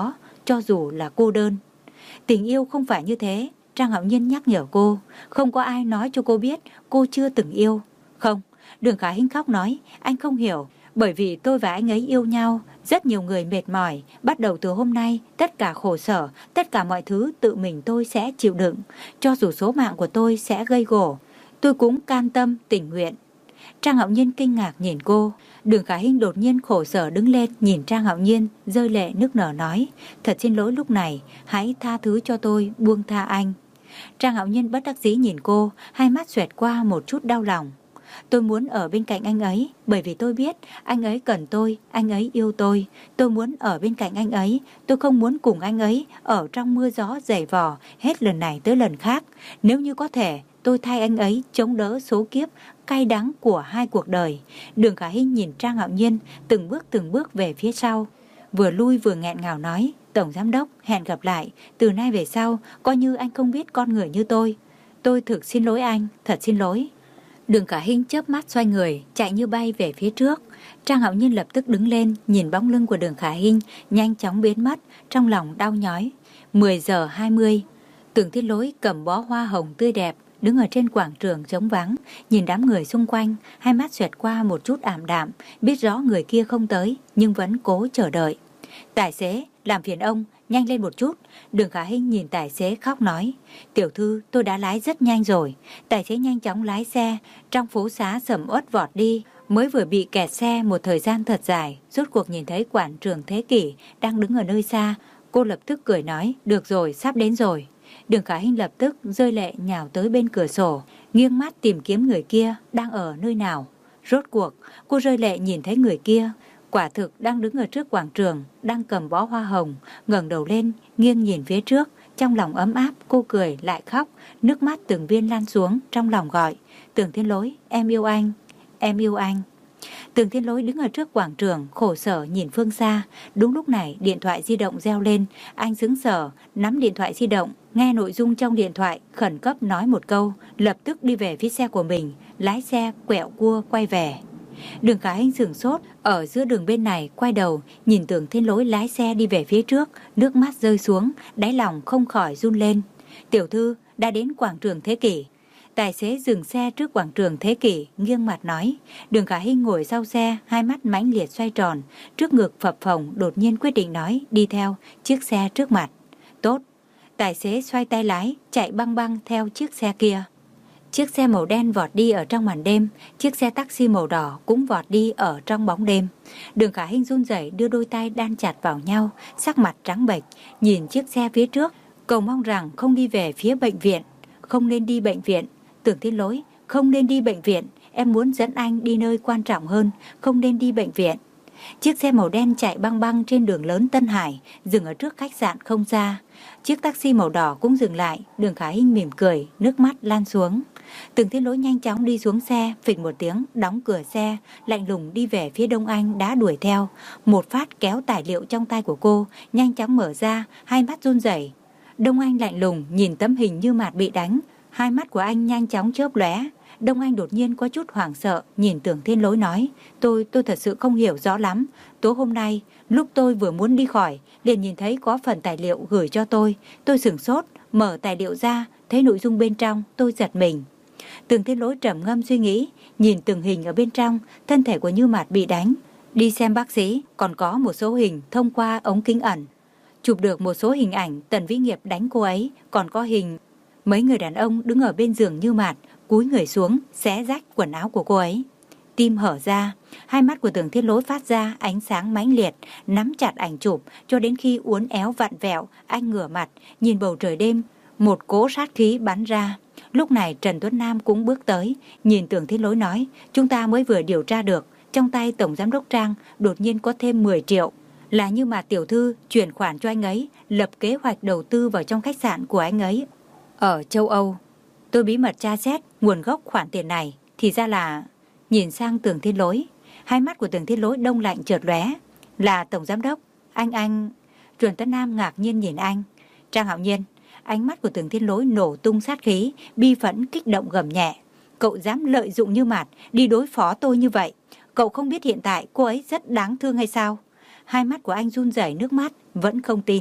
Speaker 1: cho dù là cô đơn. Tình yêu không phải như thế, Trang Hạo Nhiên nhắc nhở cô. Không có ai nói cho cô biết cô chưa từng yêu. Không, Đường Khả Hinh khóc nói, anh không hiểu. Bởi vì tôi và anh ấy yêu nhau, rất nhiều người mệt mỏi. Bắt đầu từ hôm nay, tất cả khổ sở, tất cả mọi thứ tự mình tôi sẽ chịu đựng. Cho dù số mạng của tôi sẽ gây gổ, tôi cũng can tâm, tình nguyện. Trang Hạo Nhiên kinh ngạc nhìn cô. Đường Khả Hinh đột nhiên khổ sở đứng lên nhìn Trang Hạo Nhiên, rơi lệ nức nở nói, thật xin lỗi lúc này, hãy tha thứ cho tôi, buông tha anh. Trang Hạo Nhiên bất đắc dĩ nhìn cô, hai mắt xoẹt qua một chút đau lòng. Tôi muốn ở bên cạnh anh ấy, bởi vì tôi biết anh ấy cần tôi, anh ấy yêu tôi. Tôi muốn ở bên cạnh anh ấy, tôi không muốn cùng anh ấy ở trong mưa gió dày vò hết lần này tới lần khác. Nếu như có thể, tôi thay anh ấy chống đỡ số kiếp cay đắng của hai cuộc đời. Đường Khả Hinh nhìn Trang Hạo Nhiên từng bước từng bước về phía sau, vừa lui vừa nghẹn ngào nói, Tổng Giám Đốc, hẹn gặp lại, từ nay về sau, coi như anh không biết con người như tôi. Tôi thực xin lỗi anh, thật xin lỗi. Đường Khả Hinh chớp mắt xoay người, chạy như bay về phía trước. Trang Hạo Nhiên lập tức đứng lên, nhìn bóng lưng của Đường Khả Hinh nhanh chóng biến mất, trong lòng đau nhói. mười giờ hai mươi, Tưởng Thiên Lỗi cầm bó hoa hồng tươi đẹp, đứng ở trên quảng trường trống vắng, nhìn đám người xung quanh, hai mắt xoẹt qua một chút ảm đạm, biết rõ người kia không tới, nhưng vẫn cố chờ đợi. Tài xế, làm phiền ông, nhanh lên một chút. Đường Khả Hinh nhìn tài xế khóc nói, tiểu thư, tôi đã lái rất nhanh rồi. Tài xế nhanh chóng lái xe, trong phố xá sầm uất vọt đi, mới vừa bị kẹt xe một thời gian thật dài, rốt cuộc nhìn thấy quảng trường Thế Kỷ đang đứng ở nơi xa. Cô lập tức cười nói, được rồi, sắp đến rồi. Đường Khả Hinh lập tức rơi lệ nhào tới bên cửa sổ, nghiêng mắt tìm kiếm người kia đang ở nơi nào. Rốt cuộc, cô rơi lệ nhìn thấy người kia, quả thực đang đứng ở trước quảng trường, đang cầm bó hoa hồng, ngẩng đầu lên, nghiêng nhìn phía trước, trong lòng ấm áp, cô cười lại khóc, nước mắt từng viên lan xuống, trong lòng gọi, Tưởng Thiên Lỗi, em yêu anh, em yêu anh. Tưởng Thiên Lỗi đứng ở trước quảng trường, khổ sở nhìn phương xa. Đúng lúc này, điện thoại di động reo lên, anh sững sờ, nắm điện thoại di động, nghe nội dung trong điện thoại, khẩn cấp nói một câu, lập tức đi về phía xe của mình, lái xe quẹo cua quay về. Đường Khả Hinh sửng sốt, ở giữa đường bên này, quay đầu, nhìn Tưởng Thiên Lỗi lái xe đi về phía trước, nước mắt rơi xuống, đáy lòng không khỏi run lên. Tiểu thư, đã đến quảng trường Thế Kỷ. Tài xế dừng xe trước quảng trường Thế Kỷ, nghiêng mặt nói. Đường Khả Hinh ngồi sau xe, hai mắt mãnh liệt xoay tròn, trước ngực phập phồng, đột nhiên quyết định nói, đi theo chiếc xe trước mặt. Tốt. Tài xế xoay tay lái, chạy băng băng theo chiếc xe kia. Chiếc xe màu đen vọt đi ở trong màn đêm, chiếc xe taxi màu đỏ cũng vọt đi ở trong bóng đêm. Đường Khả Hinh run rẩy đưa đôi tay đan chặt vào nhau, sắc mặt trắng bệch, nhìn chiếc xe phía trước, cầu mong rằng không đi về phía bệnh viện, không nên đi bệnh viện. Tưởng Thiên Lỗi, không nên đi bệnh viện, em muốn dẫn anh đi nơi quan trọng hơn, không nên đi bệnh viện. Chiếc xe màu đen chạy băng băng trên đường lớn Tân Hải, dừng ở trước khách sạn không xa. Chiếc taxi màu đỏ cũng dừng lại, Đường Khả Hinh mỉm cười, nước mắt lan xuống. Tưởng Thiên Lỗi nhanh chóng đi xuống xe, phịch một tiếng, đóng cửa xe, lạnh lùng đi về phía Đông Anh đã đuổi theo. Một phát kéo tài liệu trong tay của cô, nhanh chóng mở ra, hai mắt run rẩy. Đông Anh lạnh lùng nhìn tấm hình như mạt bị đánh, hai mắt của anh nhanh chóng chớp lóe. Đông Anh đột nhiên có chút hoảng sợ, nhìn Tưởng Thiên Lỗi nói, tôi, tôi thật sự không hiểu rõ lắm. Tối hôm nay, lúc tôi vừa muốn đi khỏi, liền nhìn thấy có phần tài liệu gửi cho tôi. Tôi sửng sốt, mở tài liệu ra, thấy nội dung bên trong, tôi giật mình. Tưởng Thiên Lỗi trầm ngâm suy nghĩ, nhìn từng hình ở bên trong, thân thể của Như Mạt bị đánh. Đi xem bác sĩ, còn có một số hình thông qua ống kính ẩn. Chụp được một số hình ảnh Tần Vĩ Nghiệp đánh cô ấy, còn có hình mấy người đàn ông đứng ở bên giường Như Mạt, cúi người xuống, xé rách quần áo của cô ấy. Tim hở ra, hai mắt của Tưởng Thiên Lỗi phát ra ánh sáng mãnh liệt, nắm chặt ảnh chụp cho đến khi uốn éo vặn vẹo, anh ngửa mặt, nhìn bầu trời đêm, một cỗ sát khí bắn ra. Lúc này Trần Tuấn Nam cũng bước tới, nhìn Tưởng Thiên Lỗi nói, chúng ta mới vừa điều tra được, trong tay Tổng Giám đốc Trang đột nhiên có thêm mười triệu. Là Như Mạt tiểu thư chuyển khoản cho anh ấy, lập kế hoạch đầu tư vào trong khách sạn của anh ấy ở châu Âu. Tôi bí mật tra xét nguồn gốc khoản tiền này, thì ra là... Nhìn sang Tưởng Thiên Lỗi, hai mắt của Tưởng Thiên Lỗi đông lạnh chợt lóe. Là Tổng Giám đốc, anh anh... Trần Tuấn Nam ngạc nhiên nhìn anh. Trang Hạo Nhiên, ánh mắt của Tưởng Thiên Lỗi nổ tung sát khí, bi phẫn kích động gầm nhẹ. Cậu dám lợi dụng Như Mạt đi đối phó tôi như vậy, cậu không biết hiện tại cô ấy rất đáng thương hay sao? Hai mắt của anh run rẩy nước mắt, vẫn không tin.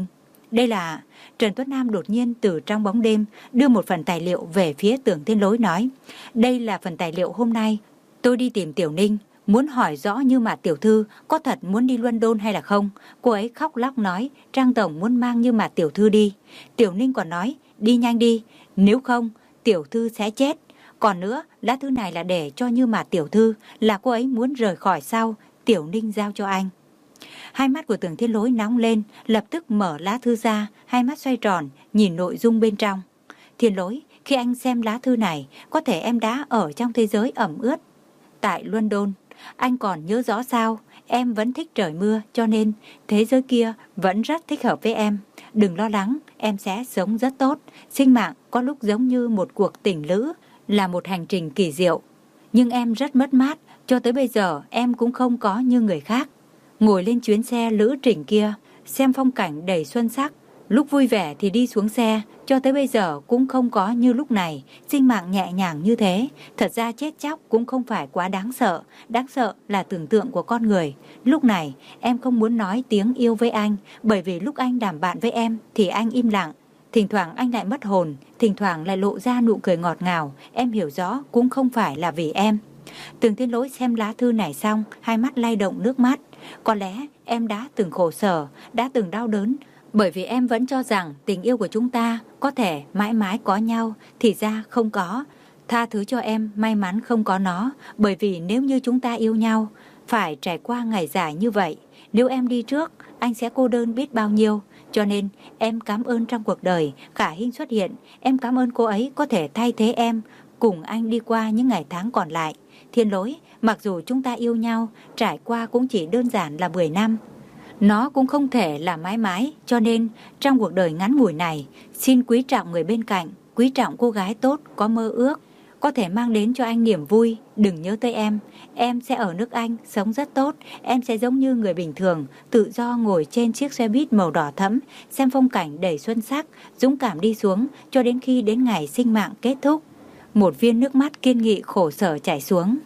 Speaker 1: Đây là... Trần Tuấn Nam đột nhiên từ trong bóng đêm đưa một phần tài liệu về phía Tưởng Thiên Lỗi nói. Đây là phần tài liệu hôm nay tôi đi tìm Tiểu Ninh, muốn hỏi rõ Như Mạt tiểu thư có thật muốn đi London hay là không. Cô ấy khóc lóc nói Trang tổng muốn mang Như Mạt tiểu thư đi. Tiểu Ninh còn nói đi nhanh đi, nếu không tiểu thư sẽ chết. Còn nữa, lá thư này là để cho Như Mạt tiểu thư, là cô ấy muốn rời khỏi sau, Tiểu Ninh giao cho anh. Hai mắt của Tưởng Thiên Lỗi nóng lên, lập tức mở lá thư ra, hai mắt xoay tròn, nhìn nội dung bên trong. Thiên Lỗi, khi anh xem lá thư này, có thể em đã ở trong thế giới ẩm ướt tại London. Anh còn nhớ rõ sao? Em vẫn thích trời mưa, cho nên thế giới kia vẫn rất thích hợp với em. Đừng lo lắng, em sẽ sống rất tốt. Sinh mạng có lúc giống như một cuộc tình lữ, là một hành trình kỳ diệu. Nhưng em rất mất mát, cho tới bây giờ em cũng không có như người khác. Ngồi lên chuyến xe lữ trình kia, xem phong cảnh đầy xuân sắc. Lúc vui vẻ thì đi xuống xe, cho tới bây giờ cũng không có như lúc này, sinh mạng nhẹ nhàng như thế. Thật ra chết chóc cũng không phải quá đáng sợ, đáng sợ là tưởng tượng của con người. Lúc này em không muốn nói tiếng yêu với anh, bởi vì lúc anh làm bạn với em thì anh im lặng. Thỉnh thoảng anh lại mất hồn, thỉnh thoảng lại lộ ra nụ cười ngọt ngào, em hiểu rõ cũng không phải là vì em. Tưởng Thiên Lỗi xem lá thư này xong, hai mắt lay động nước mắt. Có lẽ em đã từng khổ sở, đã từng đau đớn, bởi vì em vẫn cho rằng tình yêu của chúng ta có thể mãi mãi có nhau, thì ra không có. Tha thứ cho em may mắn không có nó, bởi vì nếu như chúng ta yêu nhau, phải trải qua ngày dài như vậy. Nếu em đi trước, anh sẽ cô đơn biết bao nhiêu. Cho nên em cảm ơn trong cuộc đời Khả Hinh xuất hiện, em cảm ơn cô ấy có thể thay thế em, cùng anh đi qua những ngày tháng còn lại. Thiên Lỗi, mặc dù chúng ta yêu nhau, trải qua cũng chỉ đơn giản là mười năm. Nó cũng không thể là mãi mãi, cho nên trong cuộc đời ngắn ngủi này, xin quý trọng người bên cạnh, quý trọng cô gái tốt, có mơ ước, có thể mang đến cho anh niềm vui. Đừng nhớ tới em, em sẽ ở nước Anh, sống rất tốt, em sẽ giống như người bình thường, tự do ngồi trên chiếc xe buýt màu đỏ thẫm, xem phong cảnh đầy xuân sắc, dũng cảm đi xuống, cho đến khi đến ngày sinh mạng kết thúc. Một viên nước mắt kiên nghị khổ sở chảy xuống.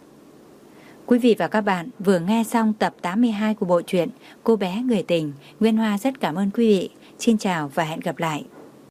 Speaker 1: Quý vị và các bạn vừa nghe xong tập tám mươi hai của bộ truyện Cô bé người tình. Nguyên Hoa rất cảm ơn quý vị. Xin chào và hẹn gặp lại.